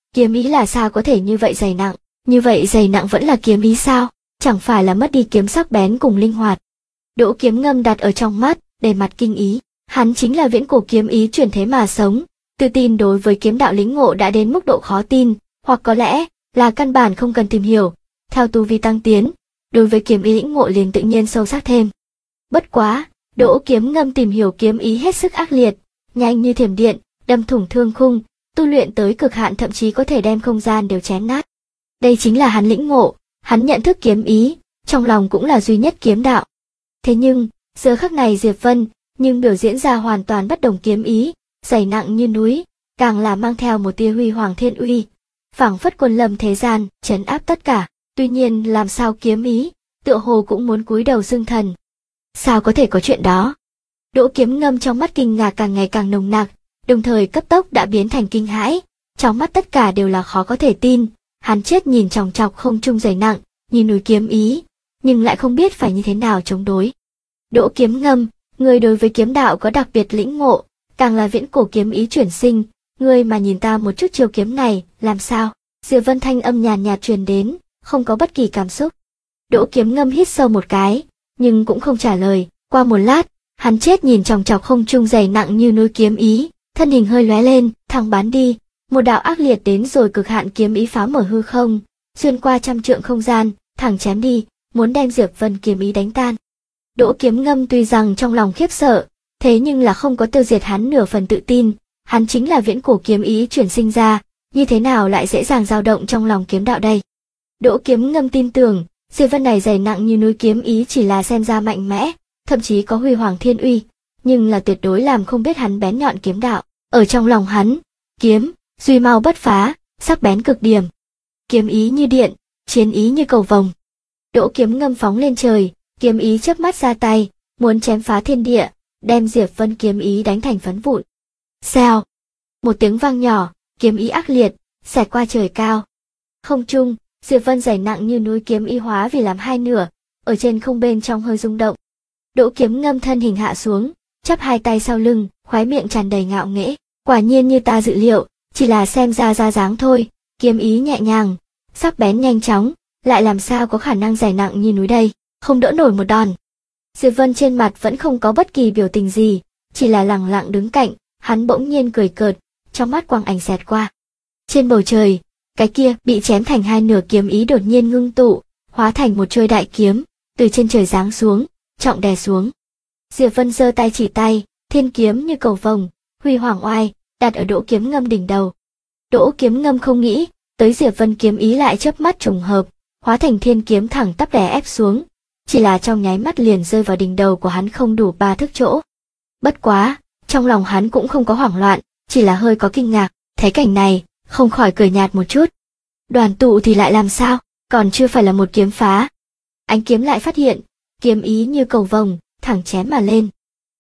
Kiếm ý là sao có thể như vậy dày nặng? Như vậy dày nặng vẫn là kiếm ý sao? Chẳng phải là mất đi kiếm sắc bén cùng linh hoạt. Đỗ Kiếm Ngâm đặt ở trong mắt, đầy mặt kinh ý. Hắn chính là viễn cổ kiếm ý chuyển thế mà sống, tự tin đối với kiếm đạo lĩnh ngộ đã đến mức độ khó tin, hoặc có lẽ là căn bản không cần tìm hiểu. Theo tu vi tăng tiến, đối với kiếm ý lĩnh ngộ liền tự nhiên sâu sắc thêm. Bất quá, Đỗ Kiếm Ngâm tìm hiểu kiếm ý hết sức ác liệt, nhanh như thiểm điện, đâm thủng thương khung, tu luyện tới cực hạn thậm chí có thể đem không gian đều chém nát. Đây chính là hắn lĩnh ngộ, hắn nhận thức kiếm ý, trong lòng cũng là duy nhất kiếm đạo. Thế nhưng, giờ khắc này Diệp Vân, nhưng biểu diễn ra hoàn toàn bất đồng kiếm ý, dày nặng như núi, càng là mang theo một tia huy hoàng thiên uy, phảng phất quân lâm thế gian, trấn áp tất cả. Tuy nhiên làm sao kiếm ý, tựa hồ cũng muốn cúi đầu xưng thần. Sao có thể có chuyện đó? Đỗ Kiếm Ngâm trong mắt kinh ngạc càng ngày càng nồng nặc, đồng thời cấp tốc đã biến thành kinh hãi, trong mắt tất cả đều là khó có thể tin. Hắn chết nhìn chòng chọc không trung dày nặng, như núi kiếm ý, nhưng lại không biết phải như thế nào chống đối. Đỗ Kiếm Ngâm, người đối với kiếm đạo có đặc biệt lĩnh ngộ, càng là viễn cổ kiếm ý chuyển sinh, ngươi mà nhìn ta một chút chiêu kiếm này, làm sao? Diệp Vân thanh âm nhàn nhạt truyền đến, không có bất kỳ cảm xúc. Đỗ Kiếm Ngâm hít sâu một cái, nhưng cũng không trả lời. Qua một lát, hắn chết nhìn chòng chọc không trung dày nặng như núi kiếm ý, thân hình hơi lóe lên, thẳng bắn đi. Một đạo ác liệt đến rồi cực hạn kiếm ý phá mở hư không, xuyên qua trăm trượng không gian, thẳng chém đi, muốn đem Diệp Vân kiếm ý đánh tan. Đỗ Kiếm Ngâm tuy rằng trong lòng khiếp sợ, thế nhưng là không có tiêu diệt hắn nửa phần tự tin, hắn chính là viễn cổ kiếm ý chuyển sinh ra, như thế nào lại dễ dàng dao động trong lòng kiếm đạo đây. Đỗ Kiếm Ngâm tin tưởng, Diệp Vân này dày nặng như núi kiếm ý chỉ là xem ra mạnh mẽ, thậm chí có huy hoàng thiên uy, nhưng là tuyệt đối làm không biết hắn bén nhọn kiếm đạo. Ở trong lòng hắn, kiếm, duy mau bất phá, sắc bén cực điểm. Kiếm ý như điện, chiến ý như cầu vồng. Đỗ Kiếm Ngâm phóng lên trời, kiếm ý chớp mắt ra tay, muốn chém phá thiên địa, đem Diệp Vân kiếm ý đánh thành phấn vụn. Xèo, một tiếng vang nhỏ, kiếm ý ác liệt, xẹt qua trời cao. Không trung, Diệp Vân dày nặng như núi kiếm ý hóa vì làm hai nửa, ở trên không bên trong hơi rung động. Đỗ Kiếm Ngâm thân hình hạ xuống, chắp hai tay sau lưng, khóe miệng tràn đầy ngạo nghễ. Quả nhiên như ta dự liệu, chỉ là xem ra dáng thôi, kiếm ý nhẹ nhàng, sắc bén nhanh chóng, lại làm sao có khả năng dày nặng như núi đây, không đỡ nổi một đòn. Diệp Vân trên mặt vẫn không có bất kỳ biểu tình gì, chỉ là lặng lặng đứng cạnh, hắn bỗng nhiên cười cợt, trong mắt quang ảnh xẹt qua. Trên bầu trời, cái kia bị chém thành hai nửa kiếm ý đột nhiên ngưng tụ, hóa thành một trôi đại kiếm, từ trên trời giáng xuống, trọng đè xuống. Diệp Vân giơ tay chỉ tay, thiên kiếm như cầu vồng, huy hoàng oai, đặt ở Đỗ Kiếm Ngâm đỉnh đầu. Đỗ Kiếm Ngâm không nghĩ, tới Diệp Vân kiếm ý lại chớp mắt trùng hợp, hóa thành thiên kiếm thẳng tắp đè ép xuống, chỉ là trong nháy mắt liền rơi vào đỉnh đầu của hắn không đủ 3 thước chỗ. Bất quá, trong lòng hắn cũng không có hoảng loạn, chỉ là hơi có kinh ngạc, thấy cảnh này, không khỏi cười nhạt một chút. Đoàn tụ thì lại làm sao, còn chưa phải là một kiếm phá. Ánh kiếm lại phát hiện, kiếm ý như cầu vồng, thẳng chém mà lên.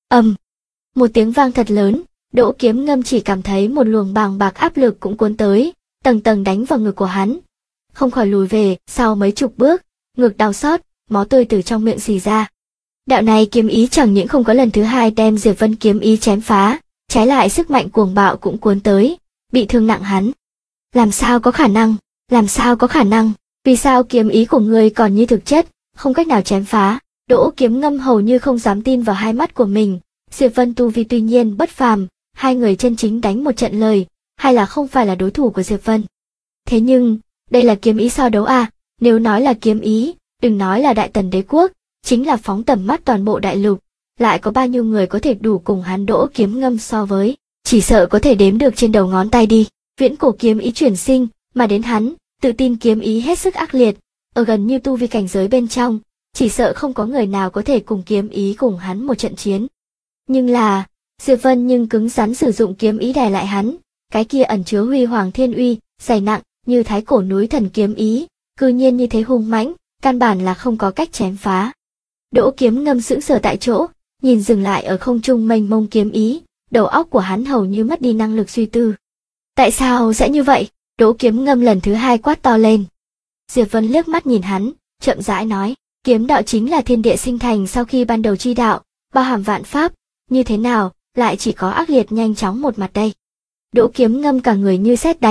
Một tiếng vang thật lớn, Đỗ Kiếm Ngâm chỉ cảm thấy một luồng bàng bạc áp lực cũng cuốn tới, tầng tầng đánh vào ngực của hắn. Không khỏi lùi về, sau mấy chục bước, ngực đau xót, máu tươi từ trong miệng xì ra. Đạo này kiếm ý chẳng những không có lần thứ hai đem Diệp Vân kiếm ý chém phá, trái lại sức mạnh cuồng bạo cũng cuốn tới, bị thương nặng hắn. Làm sao có khả năng, làm sao có khả năng, vì sao kiếm ý của ngươi còn như thực chất, không cách nào chém phá. Đỗ Kiếm Ngâm hầu như không dám tin vào hai mắt của mình. Diệp Vân tu vi tuy nhiên bất phàm, hai người chân chính đánh một trận lời, hay là không phải là đối thủ của Diệp Vân. Thế nhưng, đây là kiếm ý so đấu à, nếu nói là kiếm ý, đừng nói là Đại Tần đế quốc, chính là phóng tầm mắt toàn bộ đại lục, lại có bao nhiêu người có thể đủ cùng hắn Đỗ Kiếm Ngâm so với, chỉ sợ có thể đếm được trên đầu ngón tay đi. Viễn cổ kiếm ý chuyển sinh, mà đến hắn, tự tin kiếm ý hết sức ác liệt, ở gần như tu vi cảnh giới bên trong, chỉ sợ không có người nào có thể cùng kiếm ý cùng hắn một trận chiến. Nhưng là, Diệp Vân nhưng cứng rắn sử dụng kiếm ý đè lại hắn, cái kia ẩn chứa huy hoàng thiên uy, dày nặng, như thái cổ núi thần kiếm ý, cư nhiên như thế hung mãnh, căn bản là không có cách chém phá. Đỗ Kiếm Ngâm sững sờ tại chỗ, nhìn dừng lại ở không trung mênh mông kiếm ý, đầu óc của hắn hầu như mất đi năng lực suy tư. Tại sao sẽ như vậy? Đỗ Kiếm Ngâm lần thứ hai quát to lên. Diệp Vân liếc mắt nhìn hắn, chậm rãi nói, kiếm đạo chính là thiên địa sinh thành sau khi ban đầu chi đạo, bao hàm vạn pháp, như thế nào, lại chỉ có ác liệt nhanh chóng một mặt đây. Đỗ Kiếm Ngâm cả người như sét đánh,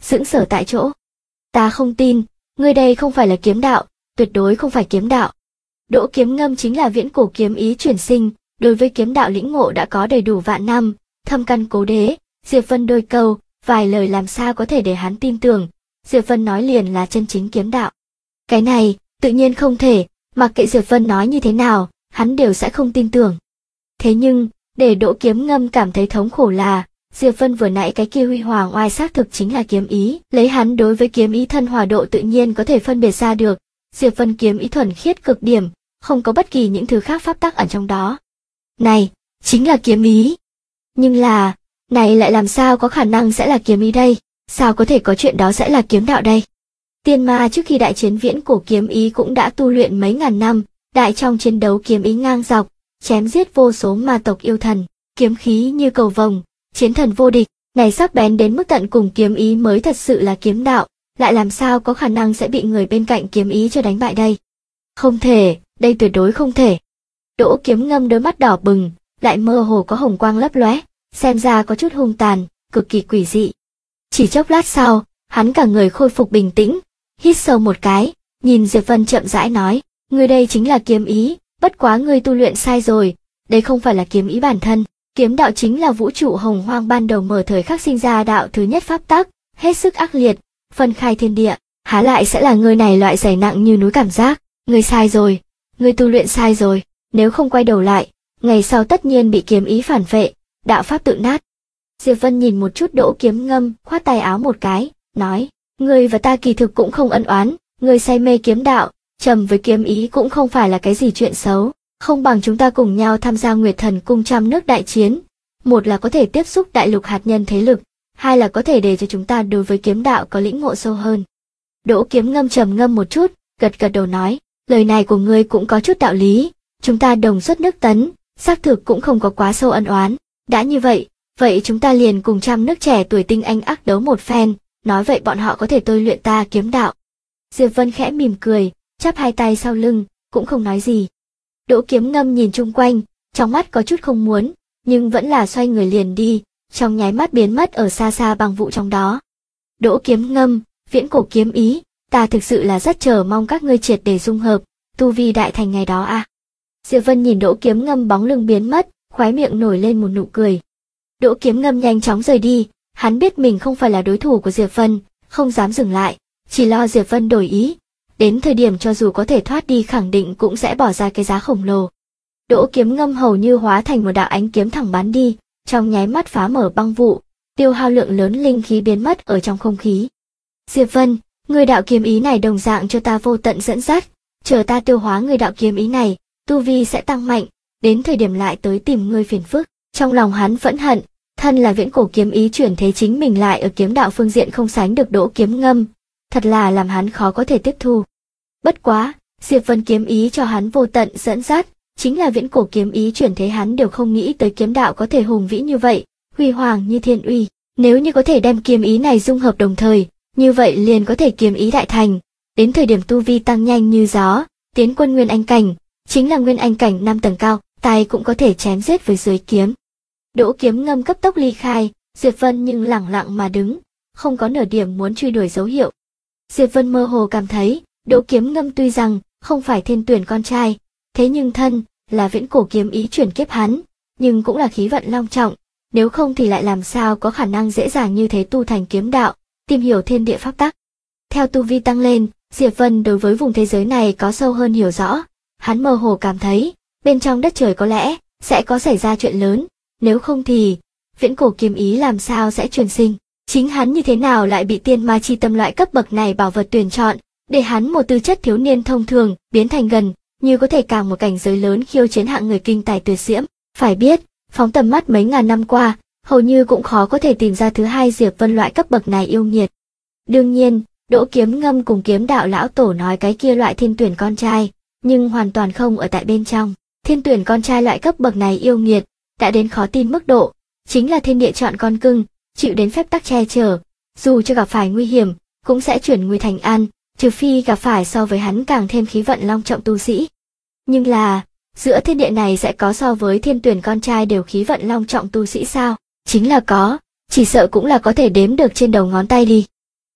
sững sờ tại chỗ. Ta không tin, ngươi đây không phải là kiếm đạo, tuyệt đối không phải kiếm đạo. Đỗ Kiếm Ngâm chính là viễn cổ kiếm ý chuyển sinh, đối với kiếm đạo lĩnh ngộ đã có đầy đủ vạn năm, thâm căn cố đế. Diệp Vân đôi câu, vài lời làm sao có thể để hắn tin tưởng. Diệp Vân nói liền là chân chính kiếm đạo. Cái này, tự nhiên không thể, mặc kệ Diệp Vân nói như thế nào, hắn đều sẽ không tin tưởng. Thế nhưng, để Đỗ Kiếm Ngâm cảm thấy thống khổ là, Diệp Vân vừa nãy cái kia huy hoàng oai xác thực chính là kiếm ý, lấy hắn đối với kiếm ý thân hòa độ tự nhiên có thể phân biệt ra được. Diệp Vân kiếm ý thuần khiết cực điểm, không có bất kỳ những thứ khác pháp tắc ẩn trong đó. Này, chính là kiếm ý. Nhưng là, này lại làm sao có khả năng sẽ là kiếm ý đây? Sao có thể có chuyện đó sẽ là kiếm đạo đây? Tiên ma trước khi đại chiến viễn cổ kiếm ý cũng đã tu luyện mấy ngàn năm, đại trong chiến đấu kiếm ý ngang dọc, chém giết vô số ma tộc yêu thần, kiếm khí như cầu vồng, chiến thần vô địch, này sắc bén đến mức tận cùng kiếm ý mới thật sự là kiếm đạo, lại làm sao có khả năng sẽ bị người bên cạnh kiếm ý cho đánh bại đây? Không thể, đây tuyệt đối không thể. Đỗ Kiếm Ngâm đôi mắt đỏ bừng, lại mơ hồ có hồng quang lấp lóe, xem ra có chút hung tàn, cực kỳ quỷ dị. Chỉ chốc lát sau, hắn cả người khôi phục bình tĩnh, hít sâu một cái, nhìn Diệp Vân chậm rãi nói, ngươi đây chính là kiếm ý, bất quá ngươi tu luyện sai rồi, đây không phải là kiếm ý bản thân. Kiếm đạo chính là vũ trụ hồng hoang ban đầu mở thời khắc sinh ra đạo thứ nhất pháp tắc, hết sức ác liệt, phân khai thiên địa, há lại sẽ là ngươi này loại dày nặng như núi cảm giác, ngươi sai rồi, ngươi tu luyện sai rồi, nếu không quay đầu lại, ngày sau tất nhiên bị kiếm ý phản vệ, đạo pháp tự nát. Diệp Vân nhìn một chút Đỗ Kiếm Ngâm, khoát tay áo một cái, nói, ngươi và ta kỳ thực cũng không ân oán, ngươi say mê kiếm đạo, trầm với kiếm ý cũng không phải là cái gì chuyện xấu. Không bằng chúng ta cùng nhau tham gia Nguyệt Thần Cung trăm nước đại chiến, một là có thể tiếp xúc đại lục hạt nhân thế lực, hai là có thể để cho chúng ta đối với kiếm đạo có lĩnh ngộ sâu hơn. Đỗ Kiếm Ngâm trầm ngâm một chút, gật gật đầu nói, lời này của ngươi cũng có chút đạo lý, chúng ta đồng xuất nước Tấn, xác thực cũng không có quá sâu ân oán. Đã như vậy, vậy chúng ta liền cùng trăm nước trẻ tuổi tinh anh ác đấu một phen, nói vậy bọn họ có thể tôi luyện ta kiếm đạo. Diệp Vân khẽ mỉm cười, chắp hai tay sau lưng, cũng không nói gì. Đỗ Kiếm Ngâm nhìn chung quanh, trong mắt có chút không muốn, nhưng vẫn là xoay người liền đi, trong nháy mắt biến mất ở xa xa băng vụ trong đó. Đỗ Kiếm Ngâm, viễn cổ kiếm ý, ta thực sự là rất chờ mong các ngươi triệt để dung hợp, tu vi đại thành ngày đó a. Diệp Vân nhìn Đỗ Kiếm Ngâm bóng lưng biến mất, khóe miệng nổi lên một nụ cười. Đỗ Kiếm Ngâm nhanh chóng rời đi, hắn biết mình không phải là đối thủ của Diệp Vân, không dám dừng lại, chỉ lo Diệp Vân đổi ý. Đến thời điểm cho dù có thể thoát đi khẳng định cũng sẽ bỏ ra cái giá khổng lồ. Đỗ Kiếm Ngâm hầu như hóa thành một đạo ánh kiếm thẳng bắn đi, trong nháy mắt phá mở băng vụ, tiêu hao lượng lớn linh khí biến mất ở trong không khí. Diệp Vân, người đạo kiếm ý này đồng dạng cho ta vô tận dẫn dắt, chờ ta tiêu hóa người đạo kiếm ý này, tu vi sẽ tăng mạnh, đến thời điểm lại tới tìm ngươi phiền phức. Trong lòng hắn phẫn hận, thân là viễn cổ kiếm ý chuyển thế chính mình lại ở kiếm đạo phương diện không sánh được Đỗ Kiếm Ngâm, thật là làm hắn khó có thể tiếp thu. Bất quá, Diệp Vân kiếm ý cho hắn vô tận dẫn dắt, chính là viễn cổ kiếm ý chuyển thế hắn đều không nghĩ tới kiếm đạo có thể hùng vĩ như vậy, huy hoàng như thiên uy. Nếu như có thể đem kiếm ý này dung hợp đồng thời, như vậy liền có thể kiếm ý đại thành, đến thời điểm tu vi tăng nhanh như gió, tiến quân nguyên anh cảnh, chính là nguyên anh cảnh 5 tầng cao, tay cũng có thể chém giết với dưới kiếm. Đỗ Kiếm Ngâm cấp tốc ly khai, Diệp Vân nhưng lẳng lặng mà đứng, không có nửa điểm muốn truy đuổi dấu hiệu. Diệp Vân mơ hồ cảm thấy, Đỗ Kiếm Ngâm tuy rằng không phải thiên tuyển con trai, thế nhưng thân là viễn cổ kiếm ý chuyển kiếp hắn, nhưng cũng là khí vận long trọng, nếu không thì lại làm sao có khả năng dễ dàng như thế tu thành kiếm đạo, tìm hiểu thiên địa pháp tắc. Theo tu vi tăng lên, Diệp Vân đối với vùng thế giới này có sâu hơn hiểu rõ, hắn mơ hồ cảm thấy, bên trong đất trời có lẽ sẽ có xảy ra chuyện lớn, nếu không thì viễn cổ kiếm ý làm sao sẽ truyền sinh. Chính hắn như thế nào lại bị tiên ma chi tâm loại cấp bậc này bảo vật tuyển chọn, để hắn một tư chất thiếu niên thông thường biến thành gần như có thể càng một cảnh giới lớn khiêu chiến hạng người kinh tài tuyệt diễm. Phải biết, phóng tầm mắt mấy ngàn năm qua, hầu như cũng khó có thể tìm ra thứ hai Diệp Vân loại cấp bậc này yêu nghiệt. Đương nhiên, Đỗ Kiếm Ngâm cùng kiếm đạo lão tổ nói cái kia loại thiên tuyển con trai, nhưng hoàn toàn không ở tại bên trong. Thiên tuyển con trai loại cấp bậc này yêu nghiệt, đã đến khó tin mức độ, chính là thiên địa chọn con cưng, chịu đến phép tắc che chở, dù cho gặp phải nguy hiểm, cũng sẽ chuyển nguy thành an, trừ phi gặp phải so với hắn càng thêm khí vận long trọng tu sĩ. Nhưng là, giữa thiên địa này sẽ có so với thiên tuyển con trai đều khí vận long trọng tu sĩ sao? Chính là có, chỉ sợ cũng là có thể đếm được trên đầu ngón tay đi.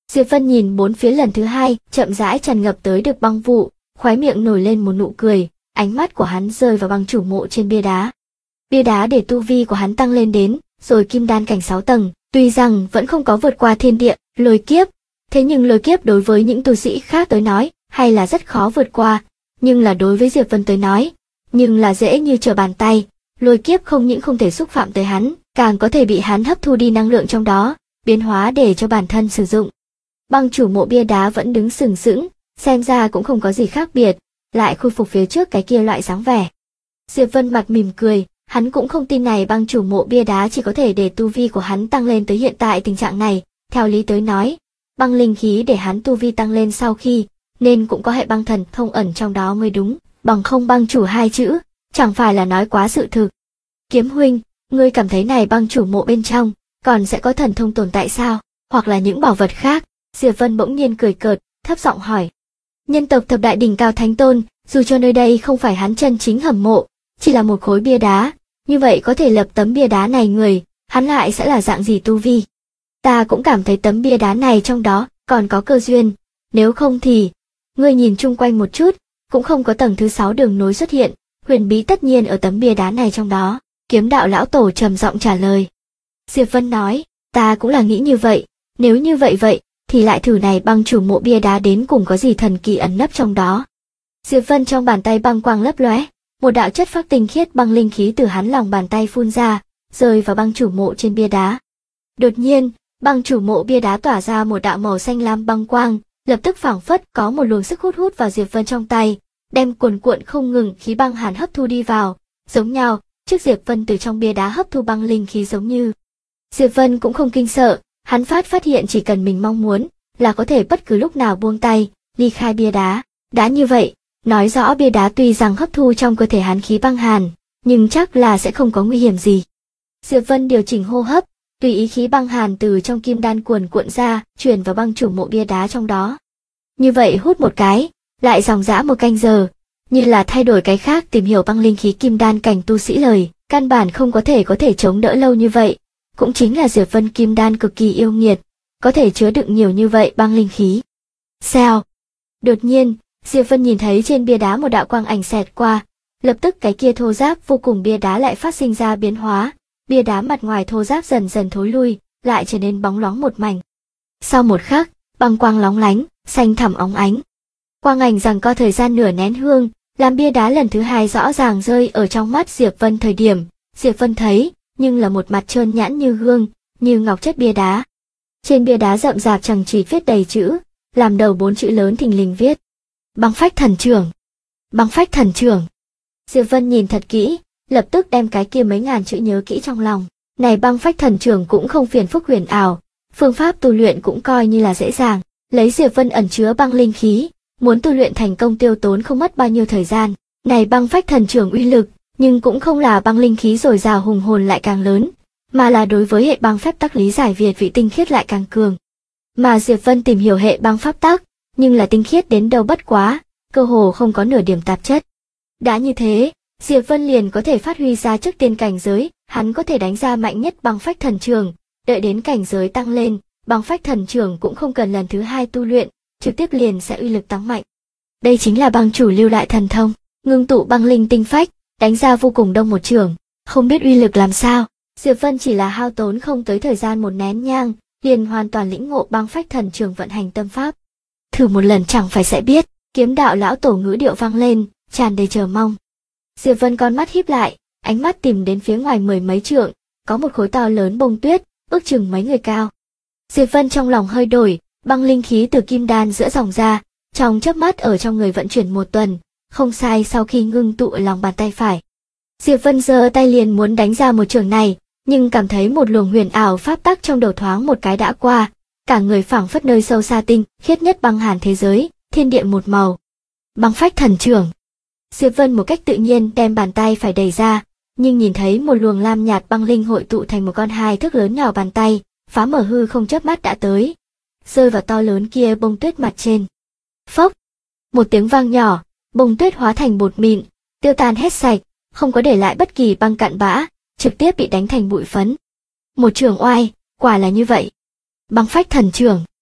Diệp Vân nhìn bốn phía lần thứ hai, chậm rãi tràn ngập tới được băng vụ, khóe miệng nổi lên một nụ cười, ánh mắt của hắn rơi vào băng chủ mộ trên bia đá. Bia đá để tu vi của hắn tăng lên đến, rồi kim đan cảnh 6 tầng, tuy rằng vẫn không có vượt qua thiên địa, lôi kiếp. Thế nhưng lôi kiếp đối với những tu sĩ khác tới nói, hay là rất khó vượt qua, nhưng là đối với Diệp Vân tới nói, nhưng là dễ như trở bàn tay. Lôi kiếp không những không thể xúc phạm tới hắn, càng có thể bị hắn hấp thu đi năng lượng trong đó, biến hóa để cho bản thân sử dụng. Băng chủ mộ bia đá vẫn đứng sừng sững, xem ra cũng không có gì khác biệt, lại khôi phục phía trước cái kia loại dáng vẻ. Diệp Vân mặt mỉm cười, hắn cũng không tin này băng chủ mộ bia đá chỉ có thể để tu vi của hắn tăng lên tới hiện tại tình trạng này, theo lý tới nói, băng linh khí để hắn tu vi tăng lên sau khi, nên cũng có hệ băng thần thông ẩn trong đó mới đúng, bằng không băng chủ hai chữ, chẳng phải là nói quá sự thực. Kiếm huynh, ngươi cảm thấy này băng chủ mộ bên trong, còn sẽ có thần thông tồn tại sao, hoặc là những bảo vật khác? Diệp Vân bỗng nhiên cười cợt, thấp giọng hỏi. Nhân tộc thập đại đỉnh cao thánh tôn, dù cho nơi đây không phải hắn chân chính hầm mộ, chỉ là một khối bia đá, như vậy có thể lập tấm bia đá này người, hắn lại sẽ là dạng gì tu vi? Ta cũng cảm thấy tấm bia đá này trong đó còn có cơ duyên, nếu không thì, ngươi nhìn chung quanh một chút, cũng không có tầng thứ 6 đường nối xuất hiện, huyền bí tất nhiên ở tấm bia đá này trong đó. Kiếm đạo lão tổ trầm giọng trả lời. Diệp Vân nói, ta cũng là nghĩ như vậy, nếu như vậy thì lại thử này băng chủ mộ bia đá đến cùng có gì thần kỳ ẩn nấp trong đó. Diệp Vân trong bàn tay băng quang lấp lóe, một đạo chất phác tinh khiết băng linh khí từ hắn lòng bàn tay phun ra, rơi vào băng chủ mộ trên bia đá. Đột nhiên, băng chủ mộ bia đá tỏa ra một đạo màu xanh lam băng quang, lập tức phảng phất có một luồng sức hút vào Diệp Vân trong tay, đem cuồn cuộn không ngừng khí băng hàn hấp thu đi vào, giống nhau, trước Diệp Vân từ trong bia đá hấp thu băng linh khí giống như. Diệp Vân cũng không kinh sợ, hắn phát hiện chỉ cần mình mong muốn, là có thể bất cứ lúc nào buông tay, ly khai bia đá. Đã như vậy, nói rõ bia đá tuy rằng hấp thu trong cơ thể hắn khí băng hàn, nhưng chắc là sẽ không có nguy hiểm gì. Diệp Vân điều chỉnh hô hấp, tùy ý khí băng hàn từ trong kim đan cuồn cuộn ra, truyền vào băng chủ mộ bia đá trong đó. Như vậy hút một cái, lại dòng dã một canh giờ, như là thay đổi cái khác tìm hiểu băng linh khí kim đan cảnh tu sĩ lời, căn bản không có thể chống đỡ lâu như vậy, cũng chính là Diệp Vân kim đan cực kỳ yêu nghiệt, có thể chứa đựng nhiều như vậy băng linh khí. Sao? Đột nhiên, Diệp Vân nhìn thấy trên bia đá một đạo quang ảnh xẹt qua, lập tức cái kia thô ráp vô cùng bia đá lại phát sinh ra biến hóa, bia đá mặt ngoài thô ráp dần dần thối lui, lại trở nên bóng loáng một mảnh. Sau một khắc, băng quang lóng lánh, xanh thẳm óng ánh. Quang ảnh rằng co thời gian nửa nén hương, làm bia đá lần thứ hai rõ ràng rơi ở trong mắt Diệp Vân thời điểm, Diệp Vân thấy, nhưng là một mặt trơn nhẵn như gương, như ngọc chất bia đá. Trên bia đá rậm rạp chằng chịt viết đầy chữ, làm đầu 4 chữ lớn thình lình viết. Băng phách thần trưởng. Băng phách thần trưởng. Diệp Vân nhìn thật kỹ, lập tức đem cái kia mấy ngàn chữ nhớ kỹ trong lòng. Này băng phách thần trưởng cũng không phiền phức huyền ảo, phương pháp tu luyện cũng coi như là dễ dàng. Lấy Diệp Vân ẩn chứa băng linh khí, muốn tu luyện thành công tiêu tốn không mất bao nhiêu thời gian. Này băng phách thần trưởng uy lực, nhưng cũng không là băng linh khí dồi dào hùng hồn lại càng lớn, mà là đối với hệ băng phép tắc lý giải việt vị tinh khiết lại càng cường. Mà Diệp Vân tìm hiểu hệ băng pháp tắc, nhưng là tinh khiết đến đâu bất quá, cơ hồ không có nửa điểm tạp chất. Đã như thế, Diệp Vân liền có thể phát huy ra trước tiên cảnh giới, hắn có thể đánh ra mạnh nhất băng phách thần trưởng, đợi đến cảnh giới tăng lên, băng phách thần trưởng cũng không cần lần thứ hai tu luyện, trực tiếp liền sẽ uy lực tăng mạnh. Đây chính là băng chủ lưu lại thần thông, ngưng tụ băng linh tinh phách, đánh ra vô cùng đông một trường, không biết uy lực làm sao. Diệp Vân chỉ là hao tốn không tới thời gian một nén nhang, liền hoàn toàn lĩnh ngộ băng phách thần trường vận hành tâm pháp. Thử một lần chẳng phải sẽ biết, kiếm đạo lão tổ ngữ điệu vang lên, tràn đầy chờ mong. Diệp Vân con mắt híp lại, ánh mắt tìm đến phía ngoài mười mấy trượng, có một khối to lớn bông tuyết, ước chừng mấy người cao. Diệp Vân trong lòng hơi đổi, băng linh khí từ kim đan giữa dòng ra, trong chớp mắt ở trong người vận chuyển một tuần, không sai sau khi ngưng tụ ở lòng bàn tay phải. Diệp Vân giơ tay liền muốn đánh ra một trường này, nhưng cảm thấy một luồng huyền ảo pháp tắc trong đầu thoáng một cái đã qua, cả người phảng phất nơi sâu xa tinh khiết nhất băng hàn thế giới, thiên địa một màu. Băng phách thần trưởng. Diệp Vân một cách tự nhiên đem bàn tay phải đẩy ra, nhưng nhìn thấy một luồng lam nhạt băng linh hội tụ thành một con 2 thước lớn nhỏ bàn tay, phá mở hư không chớp mắt đã tới, rơi vào to lớn kia bông tuyết mặt trên. Phốc, một tiếng vang nhỏ, bông tuyết hóa thành bột mịn, tiêu tan hết sạch, không có để lại bất kỳ băng cặn bã, trực tiếp bị đánh thành bụi phấn. Một trường oai, quả là như vậy. Băng phách thần trưởng.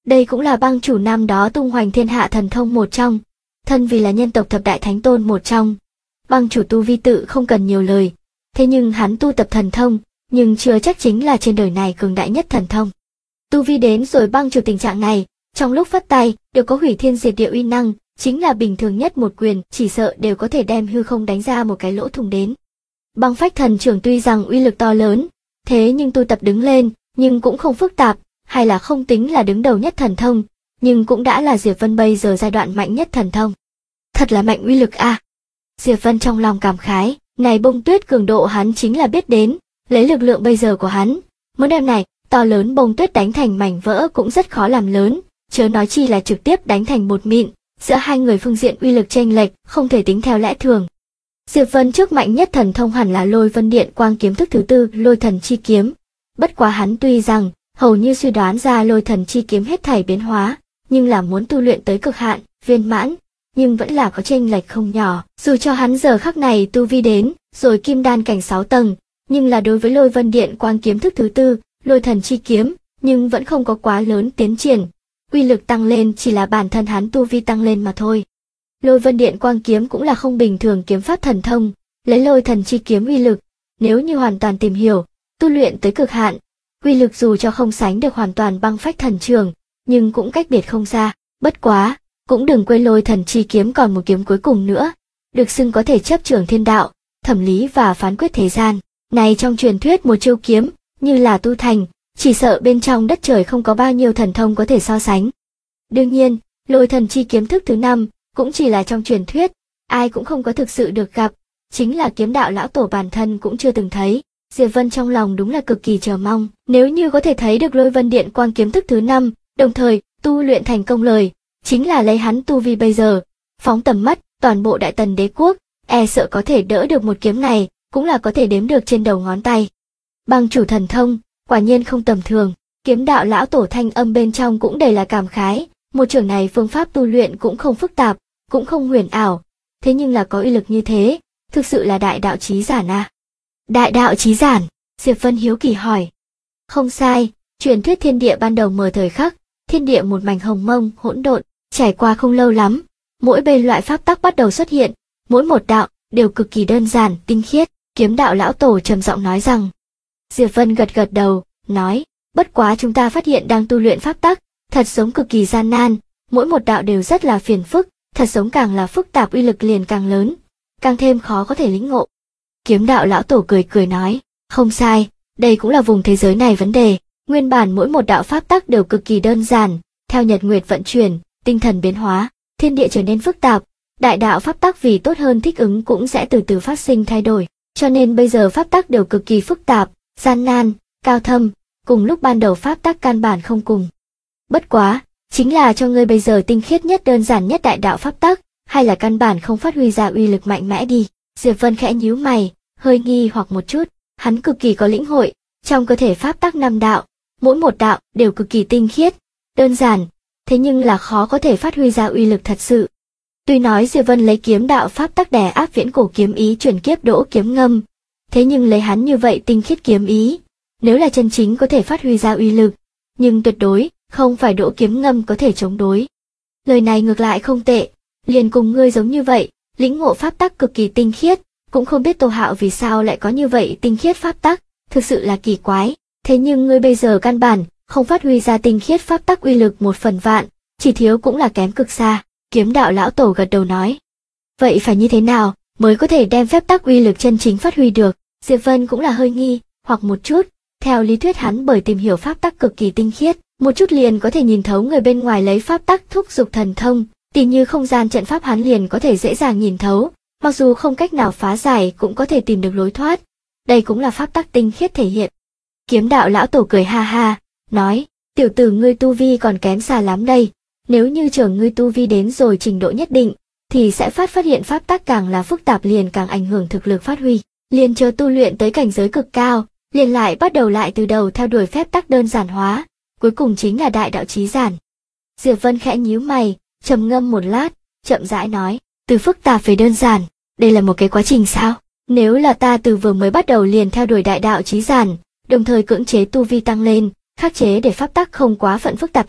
Đây cũng là bang chủ năm đó tung hoành thiên hạ thần thông một trong, thân vì là nhân tộc thập đại thánh tôn một trong. Bang chủ tu vi tự không cần nhiều lời, thế nhưng hắn tu tập thần thông, nhưng chưa chắc chính là trên đời này cường đại nhất thần thông. Tu vi đến rồi bang chủ tình trạng này, trong lúc phất tay, đều có hủy thiên diệt địa uy năng, chính là bình thường nhất một quyền, chỉ sợ đều có thể đem hư không đánh ra một cái lỗ thủng đến. Băng phách thần trưởng tuy rằng uy lực to lớn, thế nhưng tu tập đứng lên, nhưng cũng không phức tạp, hay là không tính là đứng đầu nhất thần thông, nhưng cũng đã là Diệp Vân bây giờ giai đoạn mạnh nhất thần thông. Thật là mạnh uy lực a. Diệp Vân trong lòng cảm khái, này bông tuyết cường độ hắn chính là biết đến, lấy lực lượng bây giờ của hắn, muốn đem này to lớn bông tuyết đánh thành mảnh vỡ cũng rất khó làm lớn, chớ nói chi là trực tiếp đánh thành bột mịn, giữa hai người phương diện uy lực chênh lệch không thể tính theo lẽ thường. Diệp Vân trước mạnh nhất thần thông hẳn là Lôi Vân Điện Quang kiếm thức thứ tư, Lôi Thần Chi kiếm. Bất quá hắn tuy rằng hầu như suy đoán ra Lôi Thần Chi kiếm hết thảy biến hóa, nhưng là muốn tu luyện tới cực hạn, viên mãn, nhưng vẫn là có chênh lệch không nhỏ. Dù cho hắn giờ khắc này tu vi đến rồi kim đan cảnh 6 tầng, nhưng là đối với Lôi Vân Điện Quang kiếm thức thứ tư, Lôi Thần Chi kiếm, nhưng vẫn không có quá lớn tiến triển. Uy lực tăng lên chỉ là bản thân hắn tu vi tăng lên mà thôi. Lôi Vân Điện Quang kiếm cũng là không bình thường kiếm pháp thần thông, lấy Lôi Thần Chi kiếm uy lực, nếu như hoàn toàn tìm hiểu, tu luyện tới cực hạn, uy lực dù cho không sánh được hoàn toàn băng phách thần trường, nhưng cũng cách biệt không xa. Bất quá, cũng đừng quên Lôi Thần Chi kiếm còn một kiếm cuối cùng nữa, được xưng có thể chấp trưởng thiên đạo, thẩm lý và phán quyết thế gian. Này trong truyền thuyết một chiêu kiếm, như là tu thành, chỉ sợ bên trong đất trời không có bao nhiêu thần thông có thể so sánh. Đương nhiên, Lôi Thần Chi kiếm thức thứ 5 cũng chỉ là trong truyền thuyết, ai cũng không có thực sự được gặp, chính là kiếm đạo lão tổ bản thân cũng chưa từng thấy. Diệp Vân trong lòng đúng là cực kỳ chờ mong, nếu như có thể thấy được Lôi Vân Điện Quang kiếm thức thứ 5, đồng thời tu luyện thành công lời, chính là lấy hắn tu vi bây giờ, phóng tầm mắt toàn bộ Đại Tần đế quốc, e sợ có thể đỡ được một kiếm này, cũng là có thể đếm được trên đầu ngón tay. Bang chủ thần thông, quả nhiên không tầm thường. Kiếm đạo lão tổ thanh âm bên trong cũng đầy là cảm khái, một trường này phương pháp tu luyện cũng không phức tạp, cũng không huyền ảo, thế nhưng là có uy lực như thế, thực sự là đại đạo chí giản à. Đại đạo chí giản, Diệp Vân hiếu kỳ hỏi. Không sai, truyền thuyết thiên địa ban đầu mở thời khắc, thiên địa một mảnh hồng mông, hỗn độn, trải qua không lâu lắm, mỗi bên loại pháp tắc bắt đầu xuất hiện, mỗi một đạo đều cực kỳ đơn giản, tinh khiết. Kiếm đạo lão tổ trầm giọng nói rằng. Diệp Vân gật gật đầu, nói, bất quá chúng ta phát hiện đang tu luyện pháp tắc, thật giống cực kỳ gian nan, mỗi một đạo đều rất là phiền phức, thật giống càng là phức tạp uy lực liền càng lớn, càng thêm khó có thể lĩnh ngộ. Kiếm đạo lão tổ cười cười nói, không sai, đây cũng là vùng thế giới này vấn đề, nguyên bản mỗi một đạo pháp tắc đều cực kỳ đơn giản, theo nhật nguyệt vận chuyển, tinh thần biến hóa, thiên địa trở nên phức tạp, đại đạo pháp tắc vì tốt hơn thích ứng cũng sẽ từ từ phát sinh thay đổi, cho nên bây giờ pháp tắc đều cực kỳ phức tạp, gian nan, cao thâm, cùng lúc ban đầu pháp tắc căn bản không cùng. Bất quá, chính là cho ngươi bây giờ tinh khiết nhất đơn giản nhất đại đạo pháp tắc, hay là căn bản không phát huy ra uy lực mạnh mẽ đi. Diệp Vân khẽ nhíu mày, hơi nghi hoặc một chút, hắn cực kỳ có lĩnh hội, trong cơ thể pháp tắc 5 đạo, mỗi một đạo đều cực kỳ tinh khiết, đơn giản, thế nhưng là khó có thể phát huy ra uy lực thật sự. Tuy nói Diệp Vân lấy kiếm đạo pháp tắc đè áp viễn cổ kiếm ý chuyển kiếp đỗ kiếm ngâm, thế nhưng lấy hắn như vậy tinh khiết kiếm ý, nếu là chân chính có thể phát huy ra uy lực, nhưng tuyệt đối không phải đỗ kiếm ngâm có thể chống đối. Lời này ngược lại không tệ, liền cùng ngươi giống như vậy, lĩnh ngộ pháp tắc cực kỳ tinh khiết, cũng không biết Tô Hạo vì sao lại có như vậy tinh khiết pháp tắc, thực sự là kỳ quái. Thế nhưng ngươi bây giờ căn bản không phát huy ra tinh khiết pháp tắc uy lực 1/1000, chỉ thiếu cũng là kém cực xa. Kiếm đạo lão tổ gật đầu nói. Vậy phải như thế nào mới có thể đem phép tắc uy lực chân chính phát huy được? Diệp Vân cũng là hơi nghi, hoặc một chút, theo lý thuyết hắn bởi tìm hiểu pháp tắc cực kỳ tinh khiết, một chút liền có thể nhìn thấu người bên ngoài lấy pháp tắc thúc giục thần thông, tỉ như không gian trận pháp hắn liền có thể dễ dàng nhìn thấu, mặc dù không cách nào phá giải cũng có thể tìm được lối thoát. Đây cũng là pháp tắc tinh khiết thể hiện. Kiếm đạo lão tổ cười ha ha, nói, tiểu tử ngươi tu vi còn kém xa lắm đây. Nếu như chờ ngươi tu vi đến rồi trình độ nhất định, thì sẽ phát hiện pháp tắc càng là phức tạp liền càng ảnh hưởng thực lực phát huy. Liền chờ tu luyện tới cảnh giới cực cao, liền lại bắt đầu lại từ đầu theo đuổi phép tắc đơn giản hóa, cuối cùng chính là đại đạo chí giản. Diệp Vân khẽ nhíu mày, trầm ngâm một lát, chậm rãi nói, từ phức tạp về đơn giản, đây là một cái quá trình sao? Nếu là ta từ vừa mới bắt đầu liền theo đuổi đại đạo chí giản, đồng thời cưỡng chế tu vi tăng lên, khắc chế để pháp tắc không quá phận phức tạp đây,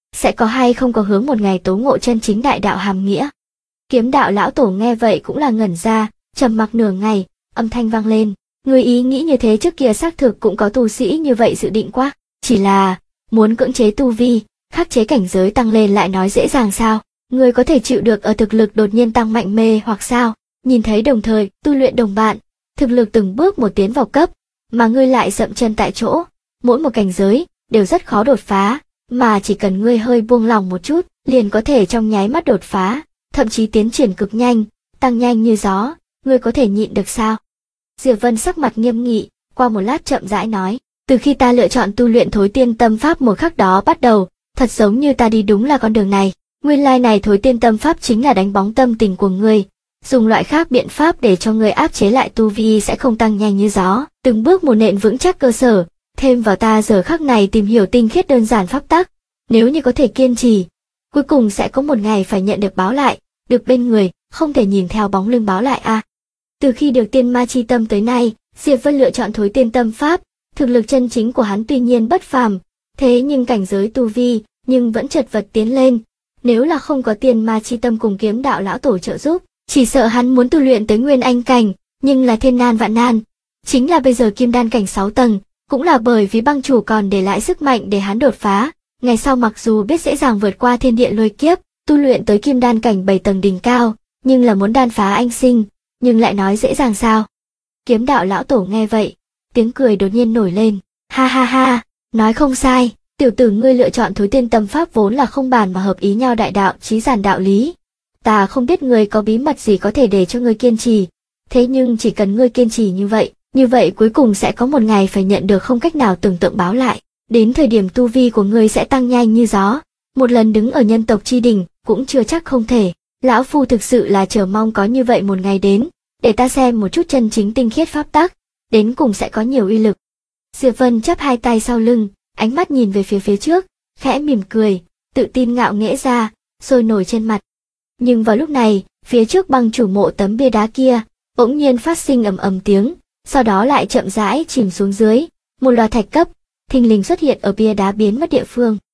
sẽ có hay không có hướng một ngày tố ngộ chân chính đại đạo hàm nghĩa. Kiếm đạo lão tổ nghe vậy cũng là ngẩn ra, trầm mặc nửa ngày, âm thanh vang lên, người ý nghĩ như thế trước kia xác thực cũng có tu sĩ như vậy dự định quá, chỉ là muốn cưỡng chế tu vi, khắc chế cảnh giới tăng lên lại nói dễ dàng sao? Người có thể chịu được ở thực lực đột nhiên tăng mạnh mê hoặc sao? Nhìn thấy đồng thời tu luyện đồng bạn, thực lực từng bước một tiến vào cấp, mà ngươi lại dậm chân tại chỗ, mỗi một cảnh giới đều rất khó đột phá, mà chỉ cần ngươi hơi buông lòng một chút, liền có thể trong nháy mắt đột phá, thậm chí tiến triển cực nhanh, tăng nhanh như gió, ngươi có thể nhịn được sao? Diệp Vân sắc mặt nghiêm nghị, qua một lát chậm rãi nói, từ khi ta lựa chọn tu luyện Thối Tiên Tâm Pháp một khắc đó bắt đầu, thật giống như ta đi đúng là con đường này. Nguyên lai này Thối Tiên Tâm Pháp chính là đánh bóng tâm tình của ngươi, dùng loại khác biện pháp để cho ngươi áp chế lại tu vi sẽ không tăng nhanh như gió, từng bước một nện vững chắc cơ sở, thêm vào ta giờ khắc này tìm hiểu tinh khiết đơn giản pháp tắc, nếu như có thể kiên trì, cuối cùng sẽ có một ngày phải nhận được báo lại, được bên người, không thể nhìn theo bóng lưng báo lại a. Từ khi được tiên ma chi tâm tới nay, Diệp Vân lựa chọn Thối Tiên Tâm Pháp, thực lực chân chính của hắn tuy nhiên bất phàm, thế nhưng cảnh giới tu vi, nhưng vẫn chật vật tiến lên. Nếu là không có tiên ma chi tâm cùng kiếm đạo lão tổ trợ giúp, chỉ sợ hắn muốn tu luyện tới nguyên anh cảnh, nhưng là thiên nan vạn nan. Chính là bây giờ kim đan cảnh 6 tầng, cũng là bởi vì băng chủ còn để lại sức mạnh để hắn đột phá. Ngày sau mặc dù biết dễ dàng vượt qua thiên địa lôi kiếp, tu luyện tới kim đan cảnh 7 tầng đỉnh cao, nhưng là muốn đan phá anh sinh, nhưng lại nói dễ dàng sao? Kiếm đạo lão tổ nghe vậy, tiếng cười đột nhiên nổi lên, ha ha ha, nói không sai, tiểu tử ngươi lựa chọn Thối Tiên Tâm Pháp vốn là không bàn mà hợp ý nhau đại đạo chí giản đạo lý. Ta không biết ngươi có bí mật gì có thể để cho ngươi kiên trì, thế nhưng chỉ cần ngươi kiên trì như vậy cuối cùng sẽ có một ngày phải nhận được không cách nào tưởng tượng báo lại, đến thời điểm tu vi của ngươi sẽ tăng nhanh như gió, một lần đứng ở nhân tộc chi đỉnh cũng chưa chắc không thể. Lão phu thực sự là chờ mong có như vậy một ngày đến, để ta xem một chút chân chính tinh khiết pháp tắc, đến cùng sẽ có nhiều uy lực. Diệp Vân chắp hai tay sau lưng, ánh mắt nhìn về phía trước, khẽ mỉm cười, tự tin ngạo nghễ ra, sôi nổi trên mặt. Nhưng vào lúc này, phía trước băng chủ mộ tấm bia đá kia, bỗng nhiên phát sinh ầm ầm tiếng, sau đó lại chậm rãi chìm xuống dưới, một loạt thạch cấp, thình lình xuất hiện ở bia đá biến mất địa phương.